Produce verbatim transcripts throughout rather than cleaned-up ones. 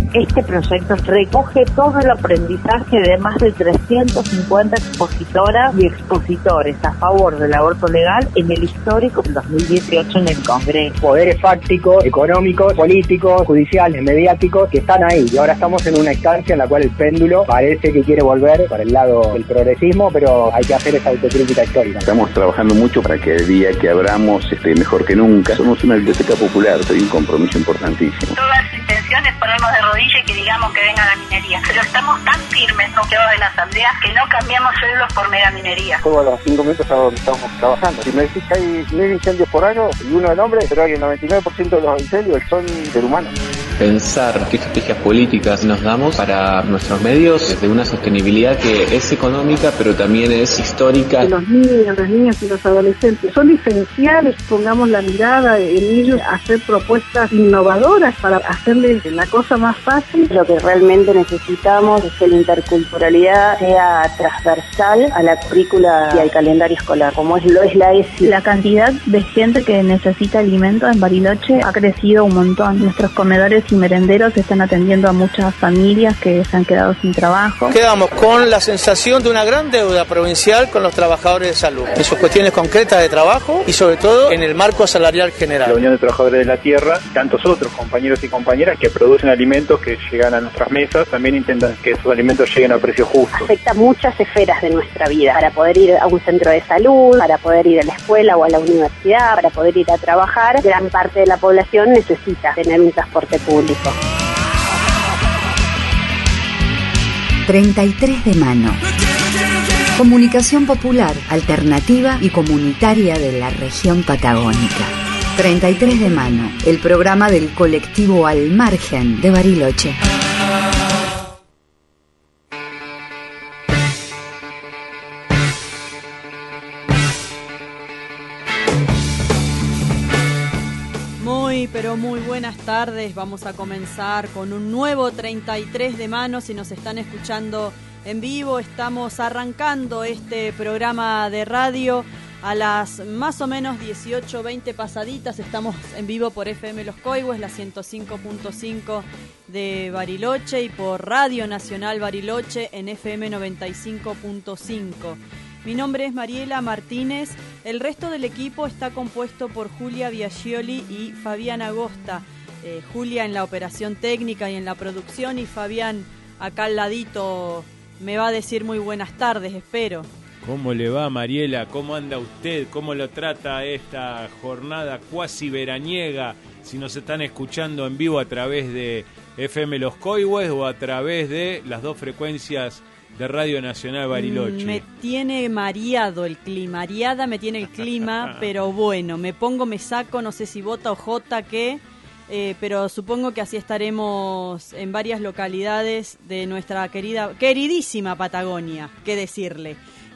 Este proyecto recoge todo el aprendizaje de más de trescientas cincuenta expositoras y expositores a favor del aborto legal en el histórico dos mil dieciocho en el Congreso. Poderes fácticos, económicos, políticos, judiciales, mediáticos, que están ahí. Y ahora estamos en una instancia en la cual el péndulo parece que quiere volver para el lado del progresismo, pero hay que hacer esa autocrítica histórica. Estamos trabajando mucho para que el día que abramos esté mejor que nunca. Somos una biblioteca popular, hay un compromiso importantísimo. Todas las intenciones ponernos de rodillas y que digamos que venga la minería. Pero estamos tan firmes, no quedamos en la asamblea, que no cambiamos sueldos por mera minería. Todos los cinco minutos a donde estamos trabajando. Si me decís que hay mil incendios por año y uno de hombre, pero hay el noventa y nueve por ciento de los incendios son ser humanos. Pensar qué estrategias políticas nos damos para nuestros medios desde una sostenibilidad que es económica, pero también es histórica. Los niños, las niñas y los adolescentes son esenciales, pongamos la mirada en ellos, hacer propuestas innovadoras para hacerles la cosa más fácil. Lo que realmente necesitamos es que la interculturalidad sea transversal a la currícula y al calendario escolar, como es lo es la E S I. La cantidad de gente que necesita alimentos en Bariloche ha crecido un montón. Nuestros comedores y merenderos están atendiendo a muchas familias que se han quedado sin trabajo. Quedamos con la sensación de una gran deuda provincial con los trabajadores de salud, en sus cuestiones concretas de trabajo y sobre todo en el marco salarial general. La Unión de Trabajadores de la Tierra, tantos otros compañeros y compañeras que producen alimentos que llegan a nuestras mesas, también intentan que esos alimentos lleguen a precios justos. Afecta muchas esferas de nuestra vida, para poder ir a un centro de salud, para poder ir a la escuela o a la universidad, para poder ir a trabajar. Gran parte de la población necesita tener un transporte público. treinta y tres de mano. Comunicación popular, alternativa y comunitaria de la región patagónica. treinta y tres de mano, el programa del colectivo Al Margen de Bariloche. Pero muy buenas tardes, vamos a comenzar con un nuevo treinta y tres de mano. Si nos están escuchando en vivo, estamos arrancando este programa de radio a las más o menos dieciocho veinte pasaditas. Estamos en vivo por F M Los Coihues, la ciento cinco punto cinco de Bariloche, y por Radio Nacional Bariloche en F M noventa y cinco punto cinco. Mi nombre es Mariela Martínez. El resto del equipo está compuesto por Julia Biaggioli y Fabián Agosta. Eh, Julia en la operación técnica y en la producción, y Fabián acá al ladito me va a decir muy buenas tardes, espero. ¿Cómo le va, Mariela? ¿Cómo anda usted? ¿Cómo lo trata esta jornada cuasi veraniega? Si nos están escuchando en vivo a través de F M Los Coihues o a través de las dos frecuencias de Radio Nacional Bariloche. Me tiene mareado el clima, mareada me tiene el clima, pero bueno, me pongo, me saco, no sé si bota o jota, qué, eh, pero supongo que así estaremos en varias localidades de nuestra querida, queridísima Patagonia, qué decirle.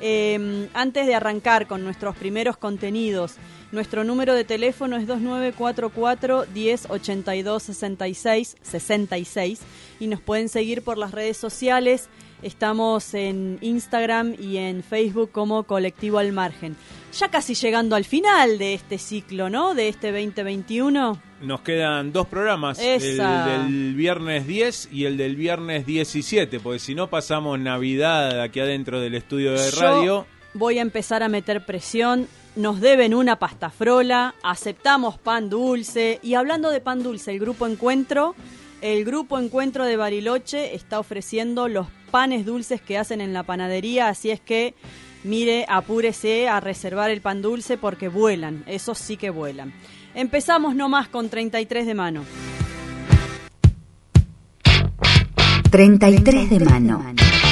Eh, antes de arrancar con nuestros primeros contenidos, nuestro número de teléfono es dos nueve cuatro cuatro, uno cero, ocho dos, seis seis y nos pueden seguir por las redes sociales. Estamos en Instagram y en Facebook como Colectivo Al Margen. Ya casi llegando al final de este ciclo, ¿no? De este veinte veintiuno. Nos quedan dos programas, Esa. el del viernes diez y el del viernes diecisiete, porque si no pasamos Navidad aquí adentro del estudio de radio. Yo voy a empezar a meter presión. Nos deben una pasta frola, aceptamos pan dulce. Y hablando de pan dulce, el Grupo Encuentro, el Grupo Encuentro de Bariloche está ofreciendo los panes dulces que hacen en la panadería, así es que, mire, apúrese a reservar el pan dulce porque vuelan, esos sí que vuelan. Empezamos nomás con treinta y tres de mano. treinta y tres de mano.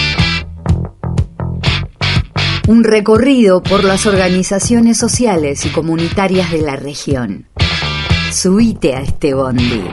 Un recorrido por las organizaciones sociales y comunitarias de la región. Subite a este bondi.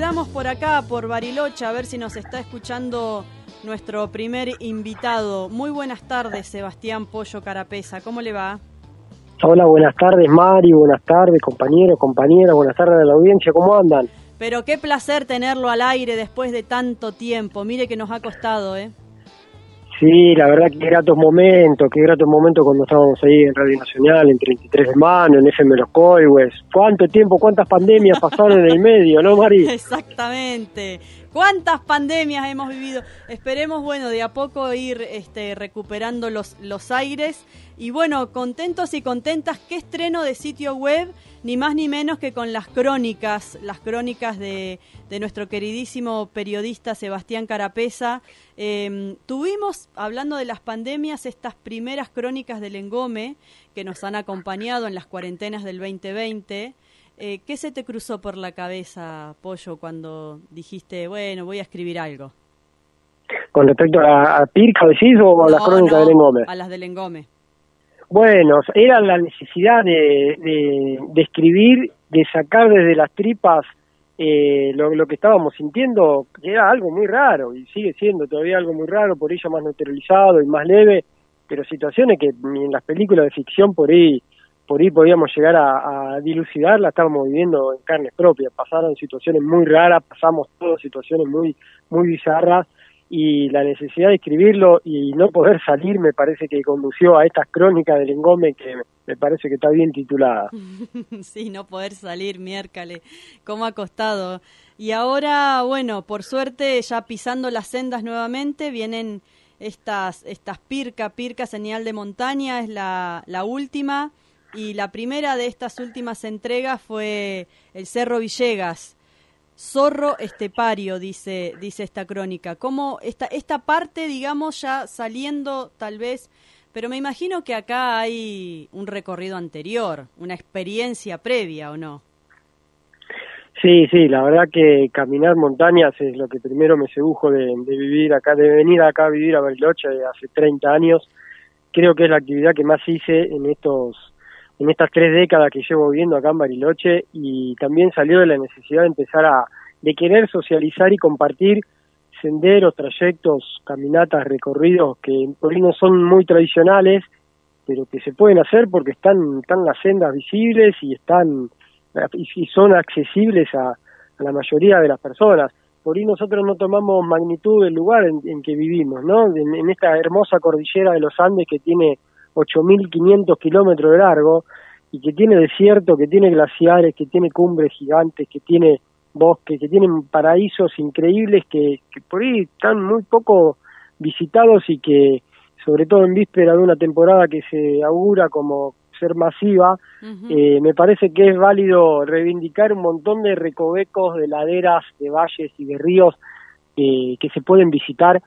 estamos por acá, por Bariloche, a ver si nos está escuchando nuestro primer invitado. Muy buenas tardes, Sebastián Pollo Carapeza, ¿cómo le va? Hola, buenas tardes Mari, buenas tardes compañeros, compañeras, buenas tardes a la audiencia, ¿cómo andan? Pero qué placer tenerlo al aire después de tanto tiempo, mire que nos ha costado, ¿eh? Sí, la verdad que gratos momentos, qué gratos momentos cuando estábamos ahí en Radio Nacional, en treinta y tres de mano, en F M Los Coihues. ¿Cuánto tiempo, cuántas pandemias pasaron en el medio, no, Mari? Exactamente. ¿Cuántas pandemias hemos vivido? Esperemos, bueno, de a poco ir este, recuperando los, los aires. Y bueno, contentos y contentas, ¿qué estreno de sitio web? Ni más ni menos que con las crónicas, las crónicas de, de nuestro queridísimo periodista Sebastián Carapeza. Eh, tuvimos, hablando de las pandemias, estas primeras crónicas del Engome que nos han acompañado en las cuarentenas del veinte veinte. Eh, ¿Qué se te cruzó por la cabeza, Pollo, cuando dijiste, bueno, voy a escribir algo? ¿Con respecto a, a Pirca, decís, o a no, las crónicas no, del Engome? A las del Engome. Bueno, era la necesidad de, de, de escribir, de sacar desde las tripas eh, lo, lo que estábamos sintiendo, que era algo muy raro, y sigue siendo todavía algo muy raro, por ello más neutralizado y más leve, pero situaciones que en las películas de ficción por ahí por ahí podíamos llegar a, a dilucidar, la estábamos viviendo en carne propia. Pasaron situaciones muy raras, pasamos todas situaciones muy muy bizarras, y la necesidad de escribirlo y no poder salir me parece que condució a estas crónicas del Engome, que me parece que está bien titulada. Sí, no poder salir, miércoles, cómo ha costado. Y ahora, bueno, por suerte, ya pisando las sendas nuevamente, vienen estas estas Pirca, Pirca, señal de montaña, es la, la última, y la primera de estas últimas entregas fue el Cerro Villegas. Zorro estepario, dice dice esta crónica. ¿Cómo esta, esta parte, digamos, ya saliendo tal vez, pero me imagino que acá hay un recorrido anterior, una experiencia previa, ¿o no? Sí, sí, la verdad que caminar montañas es lo que primero me sedujo de, de vivir acá, de venir acá a vivir a Bariloche hace treinta años. Creo que es la actividad que más hice en estos en estas tres décadas que llevo viviendo acá en Bariloche, y también salió de la necesidad de empezar a, de querer socializar y compartir senderos, trayectos, caminatas, recorridos que por ahí no son muy tradicionales, pero que se pueden hacer porque están, están las sendas visibles y están y son accesibles a, a la mayoría de las personas. Por ahí nosotros no tomamos magnitud del lugar en, en que vivimos, ¿no? En, en esta hermosa cordillera de los Andes que tiene ocho mil quinientos kilómetros de largo, y que tiene desierto, que tiene glaciares, que tiene cumbres gigantes, que tiene bosques, que tienen paraísos increíbles que, que por ahí están muy poco visitados, y que, sobre todo en víspera de una temporada que se augura como ser masiva, uh-huh. eh, me parece que es válido reivindicar un montón de recovecos, de laderas, de valles y de ríos eh, que se pueden visitar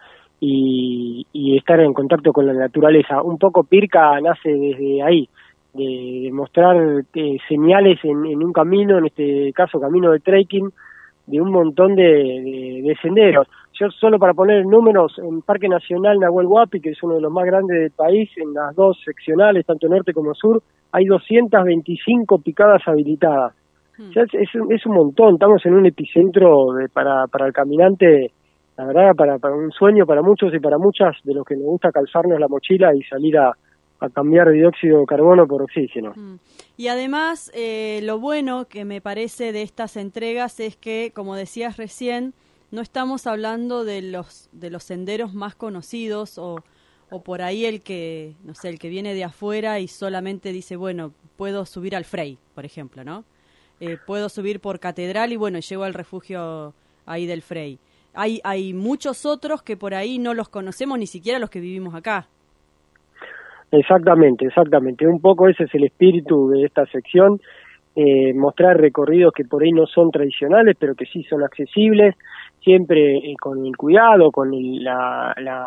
y, y estar en contacto con la naturaleza. Un poco Pirca nace desde ahí, de, de mostrar eh, señales en, en un camino, en este caso camino de trekking, de un montón de, de, de senderos. Yo solo para poner números, en Parque Nacional Nahuel Huapi, que es uno de los más grandes del país, en las dos seccionales, tanto norte como sur, hay doscientas veinticinco picadas habilitadas. Hmm. O sea, es, es, es un montón, estamos en un epicentro de, para, para el caminante, la verdad, para, para un sueño para muchos y para muchas de los que nos gusta calzarnos la mochila y salir a, a cambiar dióxido de carbono por oxígeno. Mm. Y además, eh, lo bueno que me parece de estas entregas es que, como decías recién, no estamos hablando de los de los senderos más conocidos o, o por ahí el que, no sé, el que viene de afuera y solamente dice, bueno, puedo subir al Frey, por ejemplo, ¿no? Eh, puedo subir por Catedral y, bueno, llego al refugio ahí del Frey. Hay, hay muchos otros que por ahí no los conocemos, ni siquiera los que vivimos acá. Exactamente, exactamente. Un poco ese es el espíritu de esta sección, eh, mostrar recorridos que por ahí no son tradicionales, pero que sí son accesibles, siempre eh, con el cuidado, con el, la, la,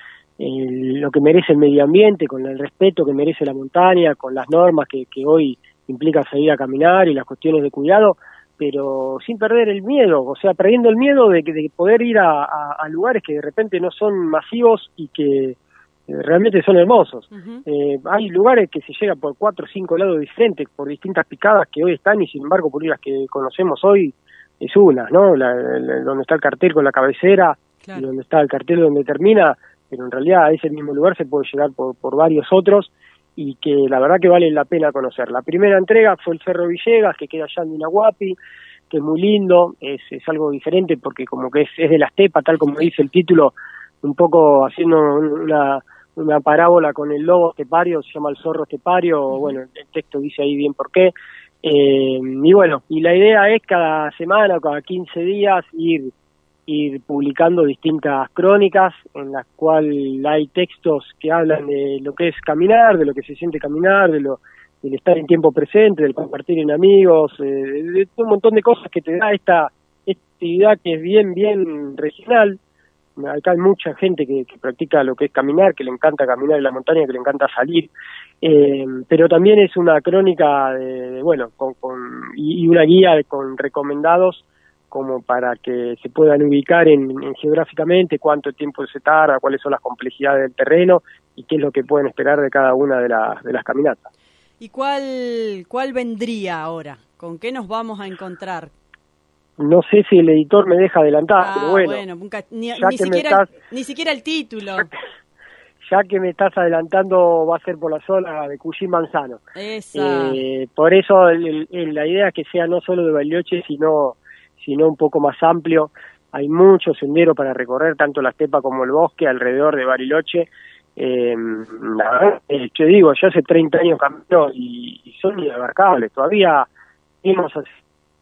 el, lo que merece el medio ambiente, con el respeto que merece la montaña, con las normas que, que hoy implica salir a caminar y las cuestiones de cuidado, pero sin perder el miedo, o sea, perdiendo el miedo de, de poder ir a, a, a lugares que de repente no son masivos y que realmente son hermosos. Uh-huh. Eh, hay lugares que se llega por cuatro o cinco lados diferentes, por distintas picadas que hoy están, y sin embargo por ir las que conocemos hoy es una, ¿no? La, la, donde está el cartel con la cabecera, claro, y donde está el cartel donde termina, pero en realidad a ese mismo lugar se puede llegar por, por varios otros, y que la verdad que vale la pena conocer. La primera entrega fue el Cerro Villegas, que queda allá en Dinahuapi, que es muy lindo, es, es algo diferente porque como que es, es de la estepa, tal como dice el título, un poco haciendo una, una parábola con el lobo estepario, se llama el zorro estepario, uh-huh. Bueno, el texto dice ahí bien por qué. Eh, y bueno, y la idea es cada semana o cada quince días ir ir publicando distintas crónicas en las cuales hay textos que hablan de lo que es caminar, de lo que se siente caminar, de lo del estar en tiempo presente, del compartir en amigos, eh, de, de un montón de cosas que te da esta, esta actividad que es bien, bien regional. Acá hay mucha gente que, que practica lo que es caminar, que le encanta caminar en la montaña, que le encanta salir, eh, pero también es una crónica de, de bueno, con, con y, y una guía de, con recomendados como para que se puedan ubicar en, en geográficamente, cuánto tiempo se tarda, cuáles son las complejidades del terreno y qué es lo que pueden esperar de cada una de, la, de las caminatas. ¿Y cuál, cuál vendría ahora? ¿Con qué nos vamos a encontrar? No sé si el editor me deja adelantar, ah, pero bueno, bueno nunca, ni, ni, siquiera, estás, ni siquiera el título. Ya que me estás adelantando, va a ser por la zona de Cuyín Manzano. Esa. Eh, por eso el, el, la idea es que sea no solo de Bariloche, sino sino un poco más amplio. Hay mucho sendero para recorrer, tanto la estepa como el bosque alrededor de Bariloche. Eh, la verdad, eh, yo digo, yo hace treinta años camino y, y son inabarcables. Todavía vimos así.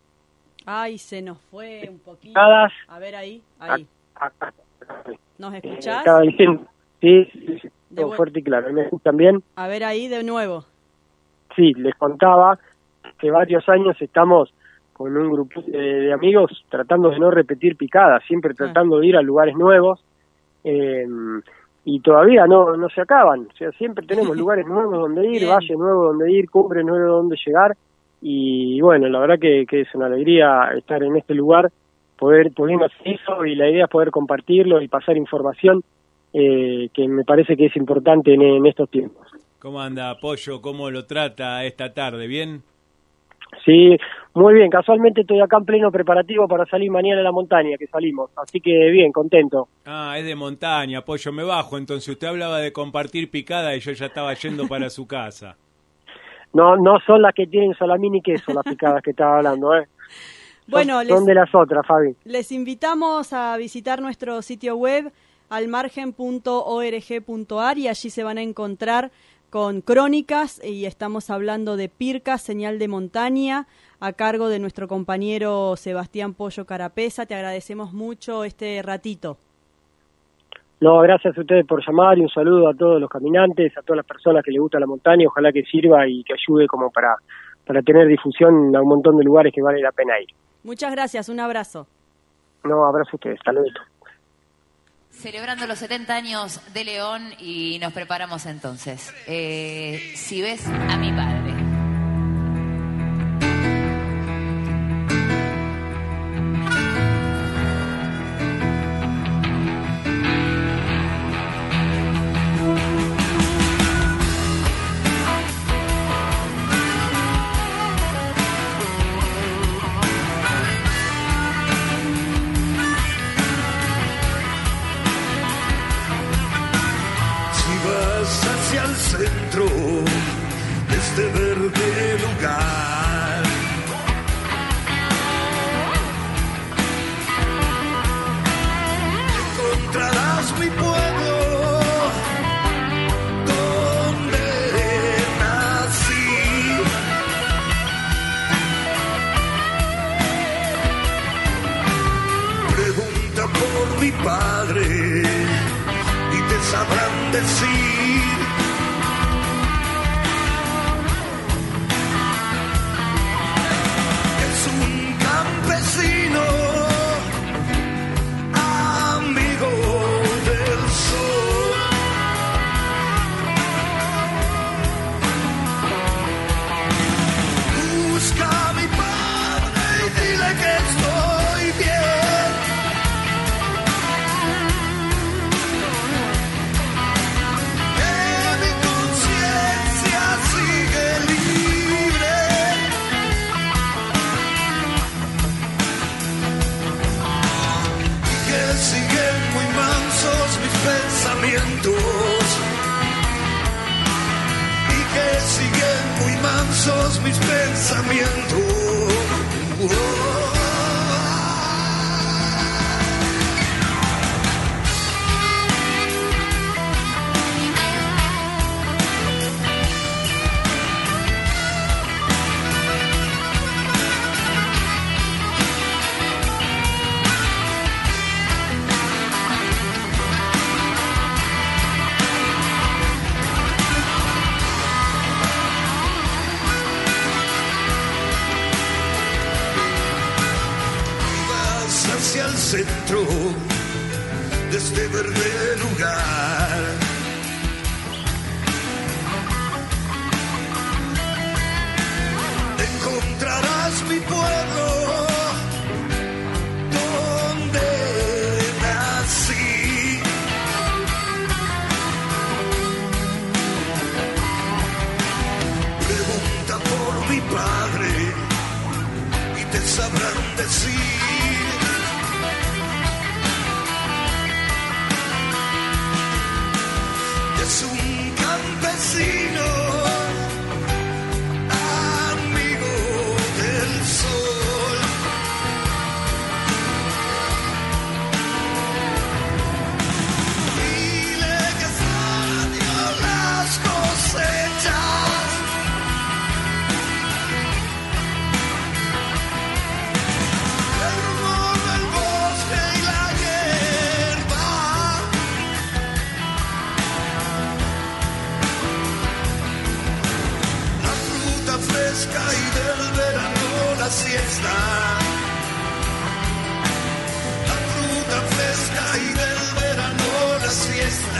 Ay, se nos fue un poquito. A ver ahí, ahí. Acá, acá. ¿Nos escuchás? Eh, sí, sí, sí, todo fuerte y claro. ¿Me escuchan bien? A ver ahí de nuevo. Sí, les contaba que varios años estamos con un grupo de, de amigos tratando de no repetir picadas, siempre tratando de ir a lugares nuevos, eh, y todavía no no se acaban, o sea, siempre tenemos lugares nuevos donde ir, Bien. valles nuevos donde ir, cumbres nuevos donde llegar, y bueno, la verdad que, que es una alegría estar en este lugar, poder pudiendo hacer eso, y la idea es poder compartirlo y pasar información, eh, que me parece que es importante en, en estos tiempos. ¿Cómo anda, Pollo? ¿Cómo lo trata esta tarde? ¿Bien? Sí, muy bien. Casualmente estoy acá en pleno preparativo para salir mañana a la montaña, que salimos. Así que bien, contento. Ah, es de montaña, Pollo. Me bajo. Entonces usted hablaba de compartir picada y yo ya estaba yendo para su casa. No, no son las que tienen salamín y queso, las picadas que estaba hablando, ¿eh? Bueno, son, les, son de las otras, Fabi. Les invitamos a visitar nuestro sitio web almargen punto org punto ar y allí se van a encontrar con crónicas, y estamos hablando de Pircas, señal de montaña, a cargo de nuestro compañero Sebastián Pollo Carapesa. Te agradecemos mucho este ratito. No, gracias a ustedes por llamar y un saludo a todos los caminantes, a todas las personas que les gusta la montaña. Ojalá que sirva y que ayude como para, para tener difusión a un montón de lugares que vale la pena ir. Muchas gracias, un abrazo. No, abrazo a ustedes, hasta luego. Celebrando los setenta años de León y nos preparamos entonces. Eh, si ves a mi padre. Centro de este verde lugar, encontrarás mi pueblo donde nací. Pregunta por mi padre y te sabrán decir. Yeah. siguen muy mansos mis pensamientos, y que siguen muy mansos mis pensamientos. Oh. Hacia el centro de este verde lugar, encontrarás mi pueblo donde nací. Pregunta por mi padre y te sabrán decir. Es un campesino, amigo del sol. Dile que extraño las cosechas, el rumor del bosque y la hierba. Fresca y del verano la siesta, la fruta fresca y del verano la siesta.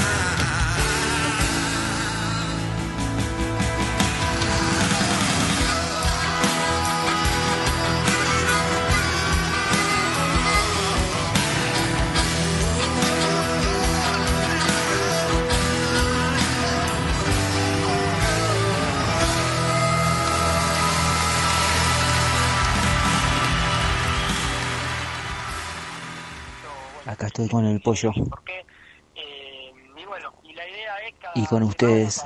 Acá estoy con el pollo. Y con ustedes.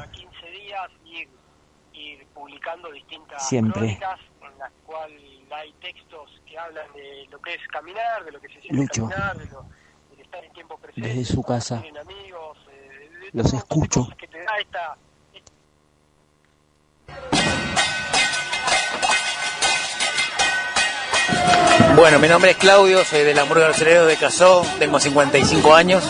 Siempre. En las cuales hay textos que hablan de lo que es caminar, de lo que se siente Lucho, caminar, de lo, del estar en tiempo presente, desde su casa, tienen amigos, eh, de, de los escucho. que te da esta, Bueno, mi nombre es Claudio, soy de la Murga de los Herederos de Cazó, tengo cincuenta y cinco años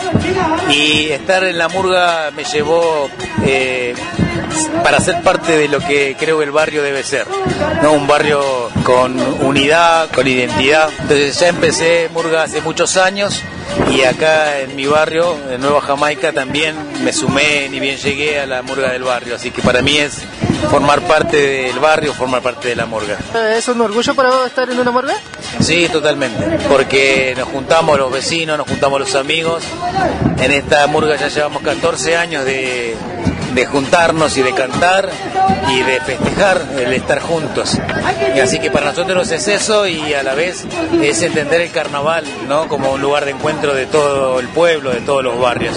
y estar en la Murga me llevó eh, para ser parte de lo que creo que el barrio debe ser, ¿no? Un barrio con unidad, con identidad. Entonces ya empecé Murga hace muchos años y acá en mi barrio, en Nueva Jamaica, también me sumé, ni bien llegué a la Murga del barrio, así que para mí es formar parte del barrio, formar parte de la Murga. ¿Es un orgullo para vos estar en una Murga? Sí, totalmente, porque nos juntamos los vecinos, nos juntamos los amigos. En esta Murga ya llevamos catorce años de, de juntarnos y de cantar y de festejar el estar juntos. Y así que para nosotros es eso y a la vez es entender el carnaval, ¿no? Como un lugar de encuentro de todo el pueblo, de todos los barrios.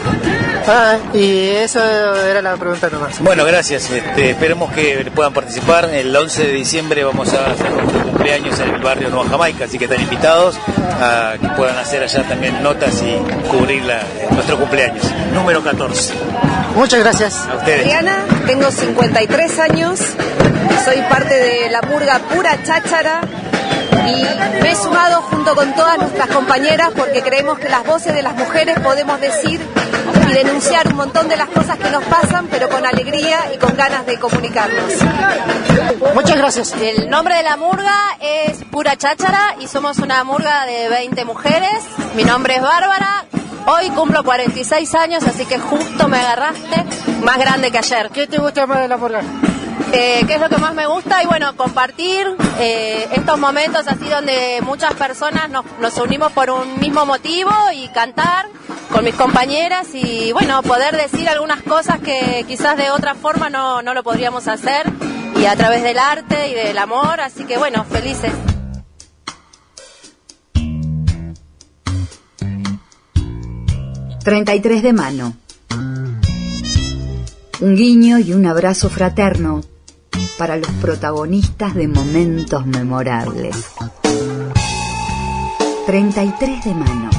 Ah, y eso era la pregunta nomás. Bueno, gracias. Este, esperemos que puedan participar. El once de diciembre vamos a hacer nuestro cumpleaños en el barrio Nueva Jamaica, así que están invitados a que puedan hacer allá también notas y cubrir la, nuestro cumpleaños. Número catorce. Muchas gracias. A ustedes. Diana, tengo cincuenta y tres años, soy parte de la Murga Pura Cháchara y me he sumado junto con todas nuestras compañeras porque creemos que las voces de las mujeres podemos decir y denunciar un montón de las cosas que nos pasan, pero con alegría y con ganas de comunicarnos. Muchas gracias. El nombre de la murga es Pura Cháchara y somos una murga de veinte mujeres. Mi nombre es Bárbara. Hoy cumplo cuarenta y seis años, así que justo me agarraste más grande que ayer. ¿Qué te gusta más de la murga? Eh, ¿Qué es lo que más me gusta? Y bueno, compartir eh, estos momentos así donde muchas personas nos, nos unimos por un mismo motivo y cantar con mis compañeras y bueno, poder decir algunas cosas que quizás de otra forma no, no lo podríamos hacer y a través del arte y del amor, así que bueno, felices. treinta y tres de mano. Un guiño y un abrazo fraterno para los protagonistas de momentos memorables. treinta y tres de mano.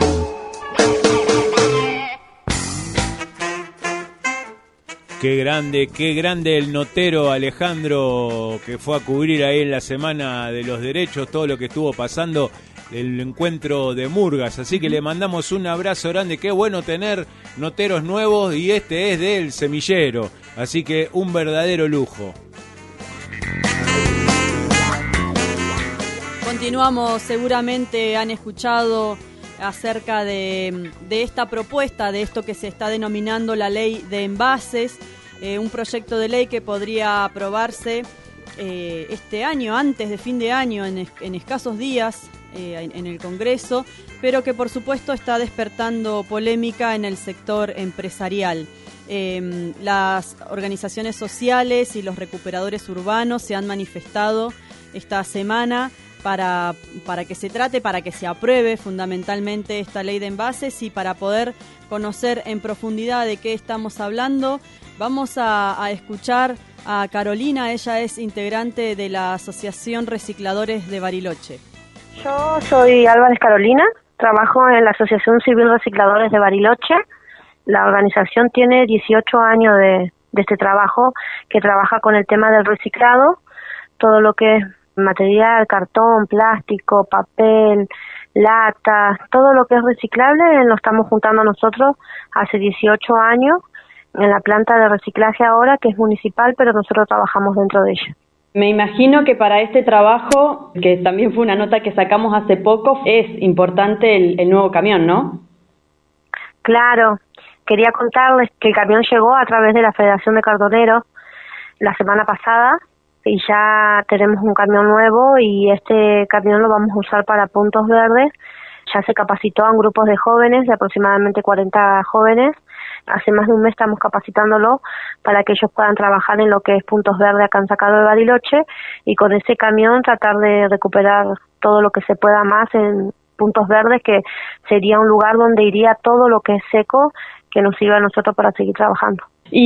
Qué grande, qué grande el notero Alejandro, que fue a cubrir ahí en la Semana de los Derechos todo lo que estuvo pasando, el encuentro de murgas. Así que le mandamos un abrazo grande. Qué bueno tener noteros nuevos, y este es del Semillero. Así que un verdadero lujo. Continuamos, seguramente han escuchado acerca de, de esta propuesta, de esto que se está denominando la ley de envases, eh, un proyecto de ley que podría aprobarse eh, este año, antes de fin de año, en, es, en escasos días eh, en, en el Congreso, pero que por supuesto está despertando polémica en el sector empresarial. Eh, las organizaciones sociales y los recuperadores urbanos se han manifestado esta semana para, para que se trate, para que se apruebe fundamentalmente esta ley de envases. Y para poder conocer en profundidad de qué estamos hablando, vamos a, a escuchar a Carolina. Ella es integrante de la Asociación Recicladores de Bariloche. Yo soy Álvarez Carolina, trabajo en la Asociación Civil Recicladores de Bariloche. La organización tiene dieciocho años de, de este trabajo, que trabaja con el tema del reciclado, todo lo que es material, cartón, plástico, papel, lata, todo lo que es reciclable lo estamos juntando nosotros hace dieciocho años en la planta de reciclaje ahora, que es municipal, pero nosotros trabajamos dentro de ella. Me imagino que para este trabajo, que también fue una nota que sacamos hace poco, es importante el, el nuevo camión, ¿no? Claro, quería contarles que el camión llegó a través de la Federación de Cartoneros la semana pasada, y ya tenemos un camión nuevo, y este camión lo vamos a usar para puntos verdes. Ya se capacitó a grupos de jóvenes, de aproximadamente cuarenta jóvenes. Hace más de un mes estamos capacitándolo para que ellos puedan trabajar en lo que es puntos verdes acá en Sacado de Bariloche, y con ese camión tratar de recuperar todo lo que se pueda más en puntos verdes, que sería un lugar donde iría todo lo que es seco, que nos sirva a nosotros para seguir trabajando.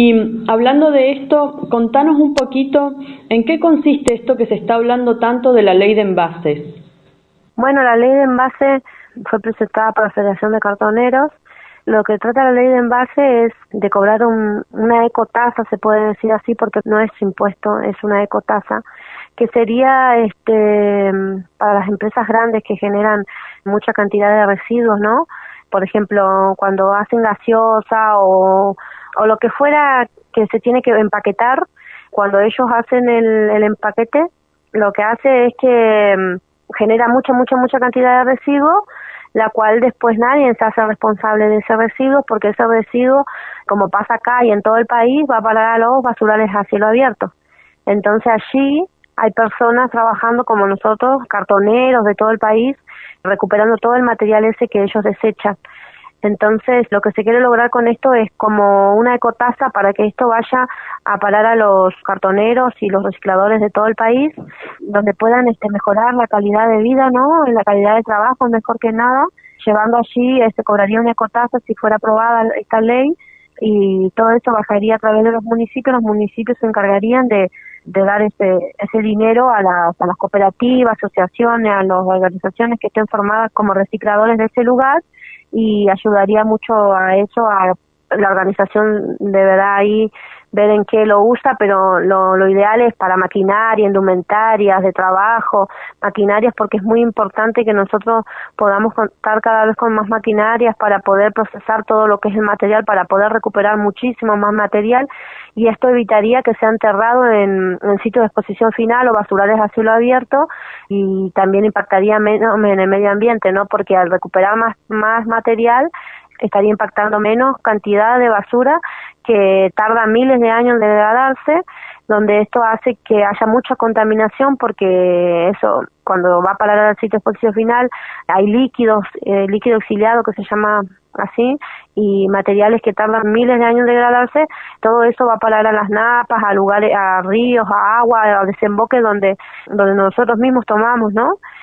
Y hablando de esto, contanos un poquito en qué consiste esto que se está hablando tanto de la ley de envases. Bueno, la ley de envases fue presentada por la Federación de Cartoneros. Lo que trata la ley de envase es de cobrar un, una ecotasa, se puede decir así, porque no es impuesto, es una ecotasa, que sería este para las empresas grandes que generan mucha cantidad de residuos, ¿no? Por ejemplo, cuando hacen gaseosa o o lo que fuera que se tiene que empaquetar, cuando ellos hacen el, el empaquete, lo que hace es que um, genera mucha, mucha, mucha cantidad de residuo, la cual después nadie se hace responsable de ese residuo, porque ese residuo, como pasa acá y en todo el país, va a parar a los basurales a cielo abierto. Entonces allí hay personas trabajando como nosotros, cartoneros de todo el país, recuperando todo el material ese que ellos desechan. Entonces, lo que se quiere lograr con esto es como una ecotasa para que esto vaya a parar a los cartoneros y los recicladores de todo el país, donde puedan este, mejorar la calidad de vida, ¿no? Y la calidad de trabajo, mejor que nada. Llevando allí, se este, cobraría una ecotasa si fuera aprobada esta ley, y todo eso bajaría a través de los municipios. Los municipios se encargarían de, de dar ese, ese dinero a las, a las cooperativas, asociaciones, a las organizaciones que estén formadas como recicladores de ese lugar, y ayudaría mucho a eso, a la organización deberá ahí ver en qué lo usa, pero lo, lo ideal es para maquinaria, indumentarias de trabajo, maquinarias, porque es muy importante que nosotros podamos contar cada vez con más maquinarias para poder procesar todo lo que es el material, para poder recuperar muchísimo más material, y esto evitaría que sea enterrado en, en sitios de exposición final o basurales a cielo abierto, y también impactaría menos en el medio ambiente, ¿no? Porque al recuperar más, más material estaría impactando menos cantidad de basura que tarda miles de años en degradarse, donde esto hace que haya mucha contaminación, porque eso, cuando va a parar al sitio de exposición final, hay líquidos, eh, líquido auxiliado que se llama así, y materiales que tardan miles de años en degradarse. Todo eso va a parar a las napas, a lugares, a ríos, a agua, a desemboques donde, donde nosotros mismos tomamos, ¿no?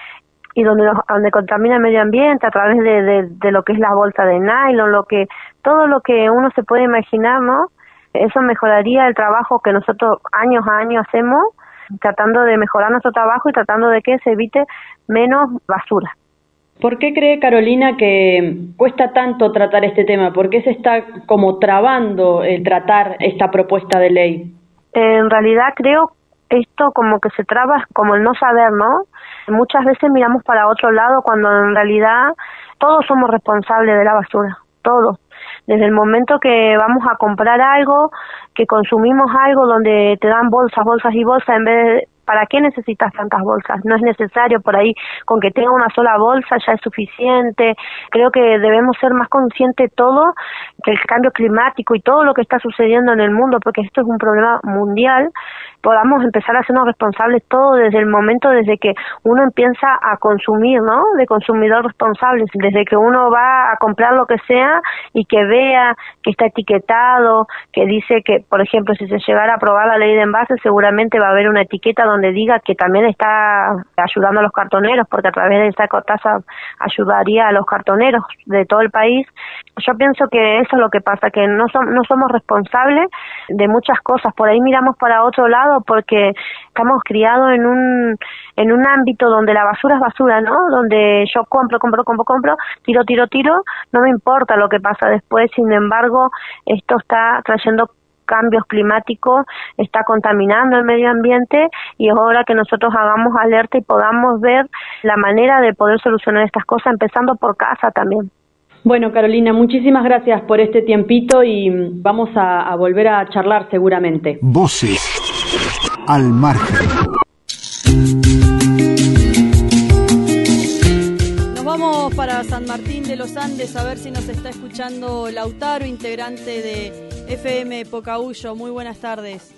y donde nos, donde contamina el medio ambiente a través de, de, de lo que es la bolsa de nylon, lo que todo lo que uno se puede imaginar, ¿no? Eso mejoraría el trabajo que nosotros años a años hacemos, tratando de mejorar nuestro trabajo y tratando de que se evite menos basura. ¿Por qué cree Carolina que cuesta tanto tratar este tema? ¿Por qué se está como trabando el tratar esta propuesta de ley? En realidad creo esto como que se traba como el no saber, ¿no? Muchas veces miramos para otro lado cuando en realidad todos somos responsables de la basura, todos. Desde el momento que vamos a comprar algo, que consumimos algo donde te dan bolsas, bolsas y bolsas, en vez de, ¿para qué necesitas tantas bolsas? No es necesario, por ahí con que tenga una sola bolsa ya es suficiente. Creo que debemos ser más conscientes todo que el cambio climático y todo lo que está sucediendo en el mundo, porque esto es un problema mundial, podamos empezar a hacernos responsables todo desde el momento, desde que uno empieza a consumir, ¿no? De consumidor responsable, desde que uno va a comprar lo que sea y que vea que está etiquetado, que dice que, por ejemplo, si se llegara a aprobar la ley de envases, seguramente va a haber una etiqueta donde diga que también está ayudando a los cartoneros, porque a través de esta ecotasa ayudaría a los cartoneros de todo el país. Yo pienso que eso es lo que pasa, que no, som- no somos responsables de muchas cosas. Por ahí miramos para otro lado porque estamos criados en un en un ámbito donde la basura es basura, ¿no? Donde yo compro, compro, compro, compro, tiro, tiro, tiro, no me importa lo que pasa después. Sin embargo, esto está trayendo cambios climáticos, está contaminando el medio ambiente y es hora que nosotros hagamos alerta y podamos ver la manera de poder solucionar estas cosas, empezando por casa también. Bueno, Carolina, muchísimas gracias por este tiempito y vamos a, a volver a charlar seguramente. Voces al margen. Nos vamos para San Martín de los Andes a ver si nos está escuchando Lautaro, integrante de F M Pocahuyo. Muy buenas tardes.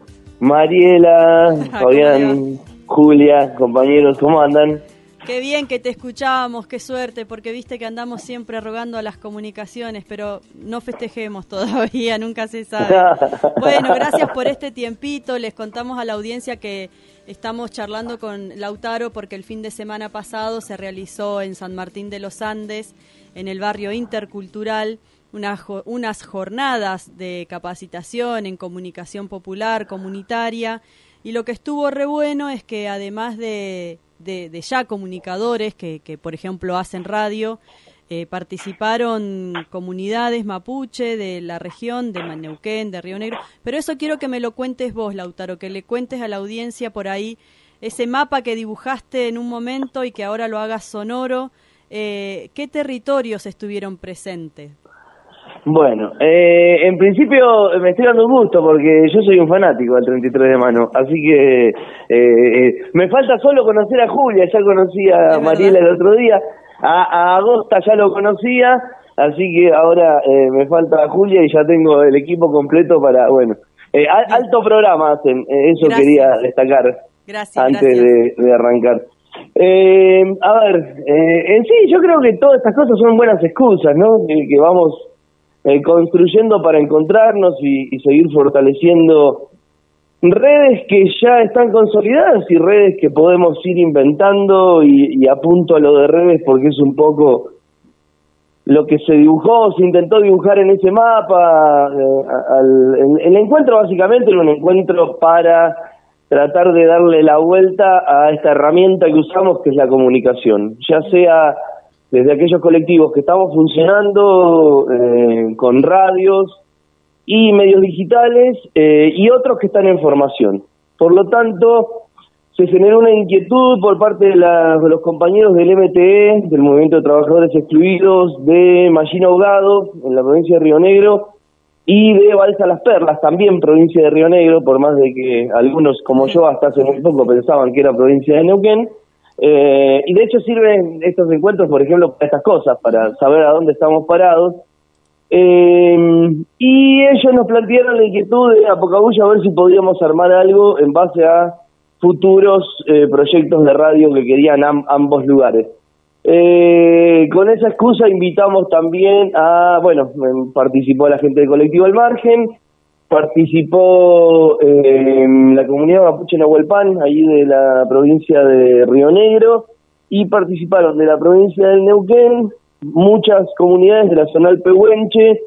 Mariela, Fabián, Julia, compañeros, ¿cómo andan? Qué bien que te escuchábamos, qué suerte, porque viste que andamos siempre rogando a las comunicaciones, pero no festejemos todavía, nunca se sabe. Bueno, gracias por este tiempito, les contamos a la audiencia que estamos charlando con Lautaro porque el fin de semana pasado se realizó en San Martín de los Andes, en el barrio intercultural, unas, unas jornadas de capacitación en comunicación popular, comunitaria, y lo que estuvo re bueno es que además de... De, de ya comunicadores que, que, por ejemplo, hacen radio, eh, participaron comunidades mapuche de la región, de Neuquén, de Río Negro, pero eso quiero que me lo cuentes vos, Lautaro, que le cuentes a la audiencia por ahí ese mapa que dibujaste en un momento y que ahora lo hagas sonoro. Eh, ¿qué territorios estuvieron presentes? Bueno, eh, en principio me estoy dando un gusto porque yo soy un fanático del treinta y tres de mano, así que eh, eh, me falta solo conocer a Julia, ya conocí a Mariela el otro día, a, a Agosta ya lo conocía, así que ahora eh, me falta a Julia y ya tengo el equipo completo para, bueno, eh, alto programa hacen, eh, eso gracias. Quería destacar gracias, antes gracias. De, de arrancar. Eh, a ver, eh, en sí yo creo que todas estas cosas son buenas excusas, ¿no? Que, que vamos... Eh, construyendo para encontrarnos y, y seguir fortaleciendo redes que ya están consolidadas y redes que podemos ir inventando y, y apunto a lo de redes porque es un poco lo que se dibujó, se intentó dibujar en ese mapa. Eh, al, el, el encuentro básicamente era un encuentro para tratar de darle la vuelta a esta herramienta que usamos que es la comunicación, ya sea desde aquellos colectivos que estamos funcionando eh, con radios y medios digitales eh, y otros que están en formación. Por lo tanto, se generó una inquietud por parte de, la, de los compañeros del M T E, del Movimiento de Trabajadores Excluidos, de Mallina Ahogado, en la provincia de Río Negro, y de Balsa Las Perlas, también provincia de Río Negro, por más de que algunos como yo hasta hace muy poco pensaban que era provincia de Neuquén. Eh, y de hecho sirven estos encuentros, por ejemplo, para estas cosas, para saber a dónde estamos parados. Eh, y ellos nos plantearon la inquietud de a Pocahuyo a ver si podíamos armar algo en base a futuros eh, proyectos de radio que querían am- ambos lugares. Eh, con esa excusa invitamos también a, bueno, participó la gente del colectivo Al Margen, participó eh, la comunidad mapuche Nahuelpan, ahí de la provincia de Río Negro, y participaron de la provincia del Neuquén muchas comunidades de la zona del Pehuenche,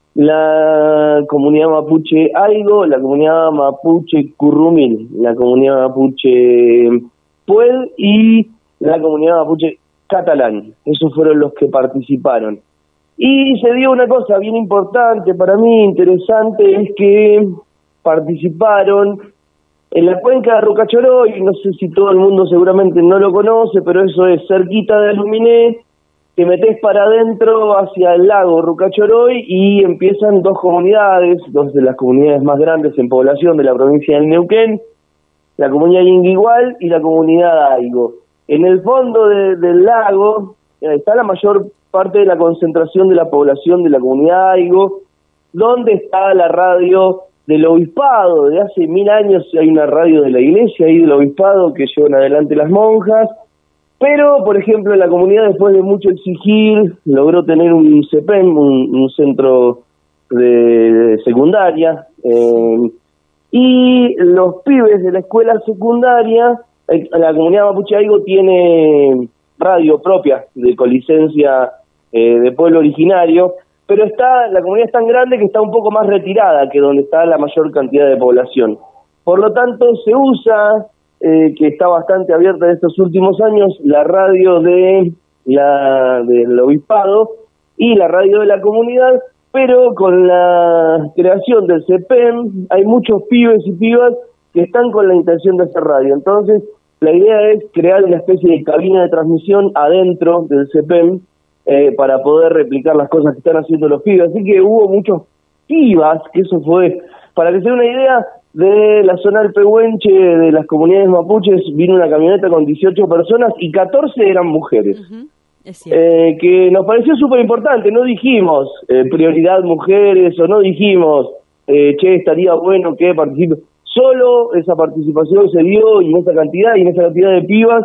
la comunidad mapuche Aigo, la comunidad mapuche Currumil, la comunidad mapuche Puel y la comunidad mapuche Catalán. Esos fueron los que participaron. Y se dio una cosa bien importante para mí, interesante, es que participaron en la cuenca de Rucachoroy. No sé si todo el mundo seguramente no lo conoce, pero eso es cerquita de Aluminé. Te metés para adentro hacia el lago Rucachoroy y empiezan dos comunidades, dos de las comunidades más grandes en población de la provincia del Neuquén, la comunidad Yinguigual y la comunidad Aigo. En el fondo de, del lago eh, está la mayor parte de la concentración de la población de la comunidad Aigo, donde está la radio del obispado. De hace mil años hay una radio de la iglesia y del obispado que llevan adelante las monjas. Pero, por ejemplo, la comunidad, después de mucho exigir, logró tener un C P E M, un, un centro de, de secundaria, eh, y los pibes de la escuela secundaria, eh, la comunidad mapuche Aigo tiene radio propia, de colicencia eh, de pueblo originario, pero está la comunidad es tan grande que está un poco más retirada que donde está la mayor cantidad de población. Por lo tanto, se usa... Eh, que está bastante abierta en estos últimos años, la radio de la del obispado y la radio de la comunidad, pero con la creación del C P E M hay muchos pibes y pibas que están con la intención de hacer radio. Entonces, la idea es crear una especie de cabina de transmisión adentro del C P E M eh, para poder replicar las cosas que están haciendo los pibes. Así que hubo muchos pibas, que eso fue, para que se den una idea, de la zona del Pehuenche, de las comunidades mapuches, vino una camioneta con dieciocho personas y catorce eran mujeres. Uh-huh. Es cierto. Eh, que nos pareció súper importante. No dijimos eh, prioridad mujeres o no dijimos, eh, che, estaría bueno que participe. Solo esa participación se dio y en esa cantidad y en esa cantidad de pibas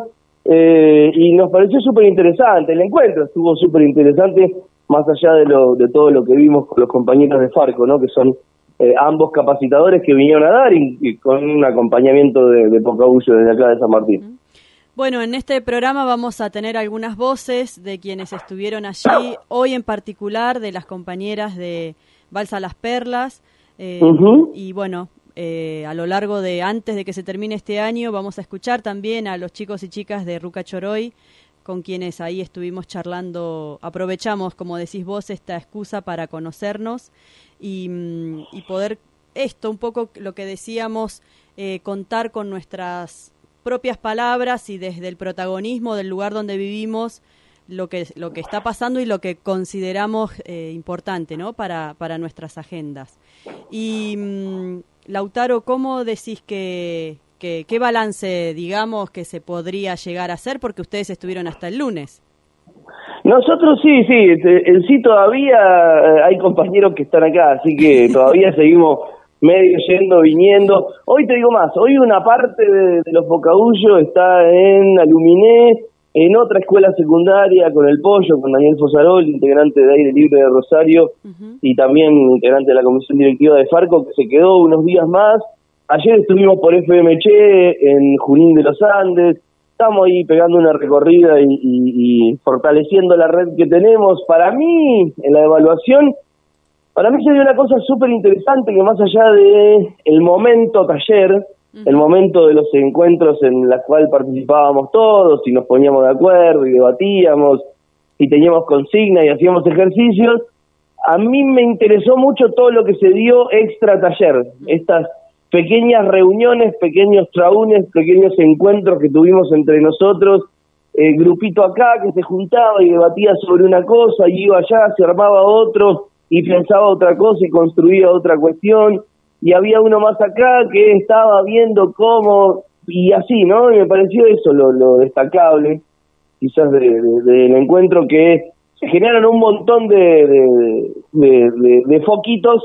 eh, y nos pareció súper interesante. El encuentro estuvo súper interesante, más allá de, lo, de todo lo que vimos con los compañeros de Farco, ¿no? Que son Eh, ambos capacitadores que vinieron a dar y, y con un acompañamiento de, de Pocahullo desde acá de San Martín. Bueno, en este programa vamos a tener algunas voces de quienes estuvieron allí, hoy en particular de las compañeras de Balsa Las Perlas, eh, uh-huh. y bueno, eh, a lo largo de, antes de que se termine este año, vamos a escuchar también a los chicos y chicas de Rucachoroy, con quienes ahí estuvimos charlando. Aprovechamos, como decís vos, esta excusa para conocernos y, y poder esto, un poco lo que decíamos, eh, contar con nuestras propias palabras y desde el protagonismo del lugar donde vivimos lo que lo que está pasando y lo que consideramos eh, importante, ¿no? para, para nuestras agendas. Y Lautaro, ¿cómo decís que... ¿Qué, ¿Qué balance, digamos, que se podría llegar a hacer? Porque ustedes estuvieron hasta el lunes. Nosotros sí, sí, en sí todavía hay compañeros que están acá, así que todavía seguimos medio yendo, viniendo. Hoy te digo más, hoy una parte de, de los Pocahullos está en Aluminé, en otra escuela secundaria con el Pollo, con Daniel Fosarol, integrante de Aire Libre de Rosario, uh-huh. y también integrante de la comisión directiva de Farco, que se quedó unos días más. Ayer estuvimos por F M Che en Junín de los Andes, estamos ahí pegando una recorrida y, y, y fortaleciendo la red que tenemos. Para mí, en la evaluación, para mí se dio una cosa súper interesante que más allá de el momento taller, uh-huh. el momento de los encuentros en los cuales participábamos todos y nos poníamos de acuerdo y debatíamos y teníamos consigna y hacíamos ejercicios, a mí me interesó mucho todo lo que se dio extra taller, estas pequeñas reuniones, pequeños traunes, pequeños encuentros que tuvimos entre nosotros, eh, grupito acá que se juntaba y debatía sobre una cosa y iba allá, se armaba otro y pensaba otra cosa y construía otra cuestión, y había uno más acá que estaba viendo cómo, y así, ¿no? Y me pareció eso lo, lo destacable, quizás del de, de, de encuentro, que se generaron un montón de, de, de, de, de foquitos,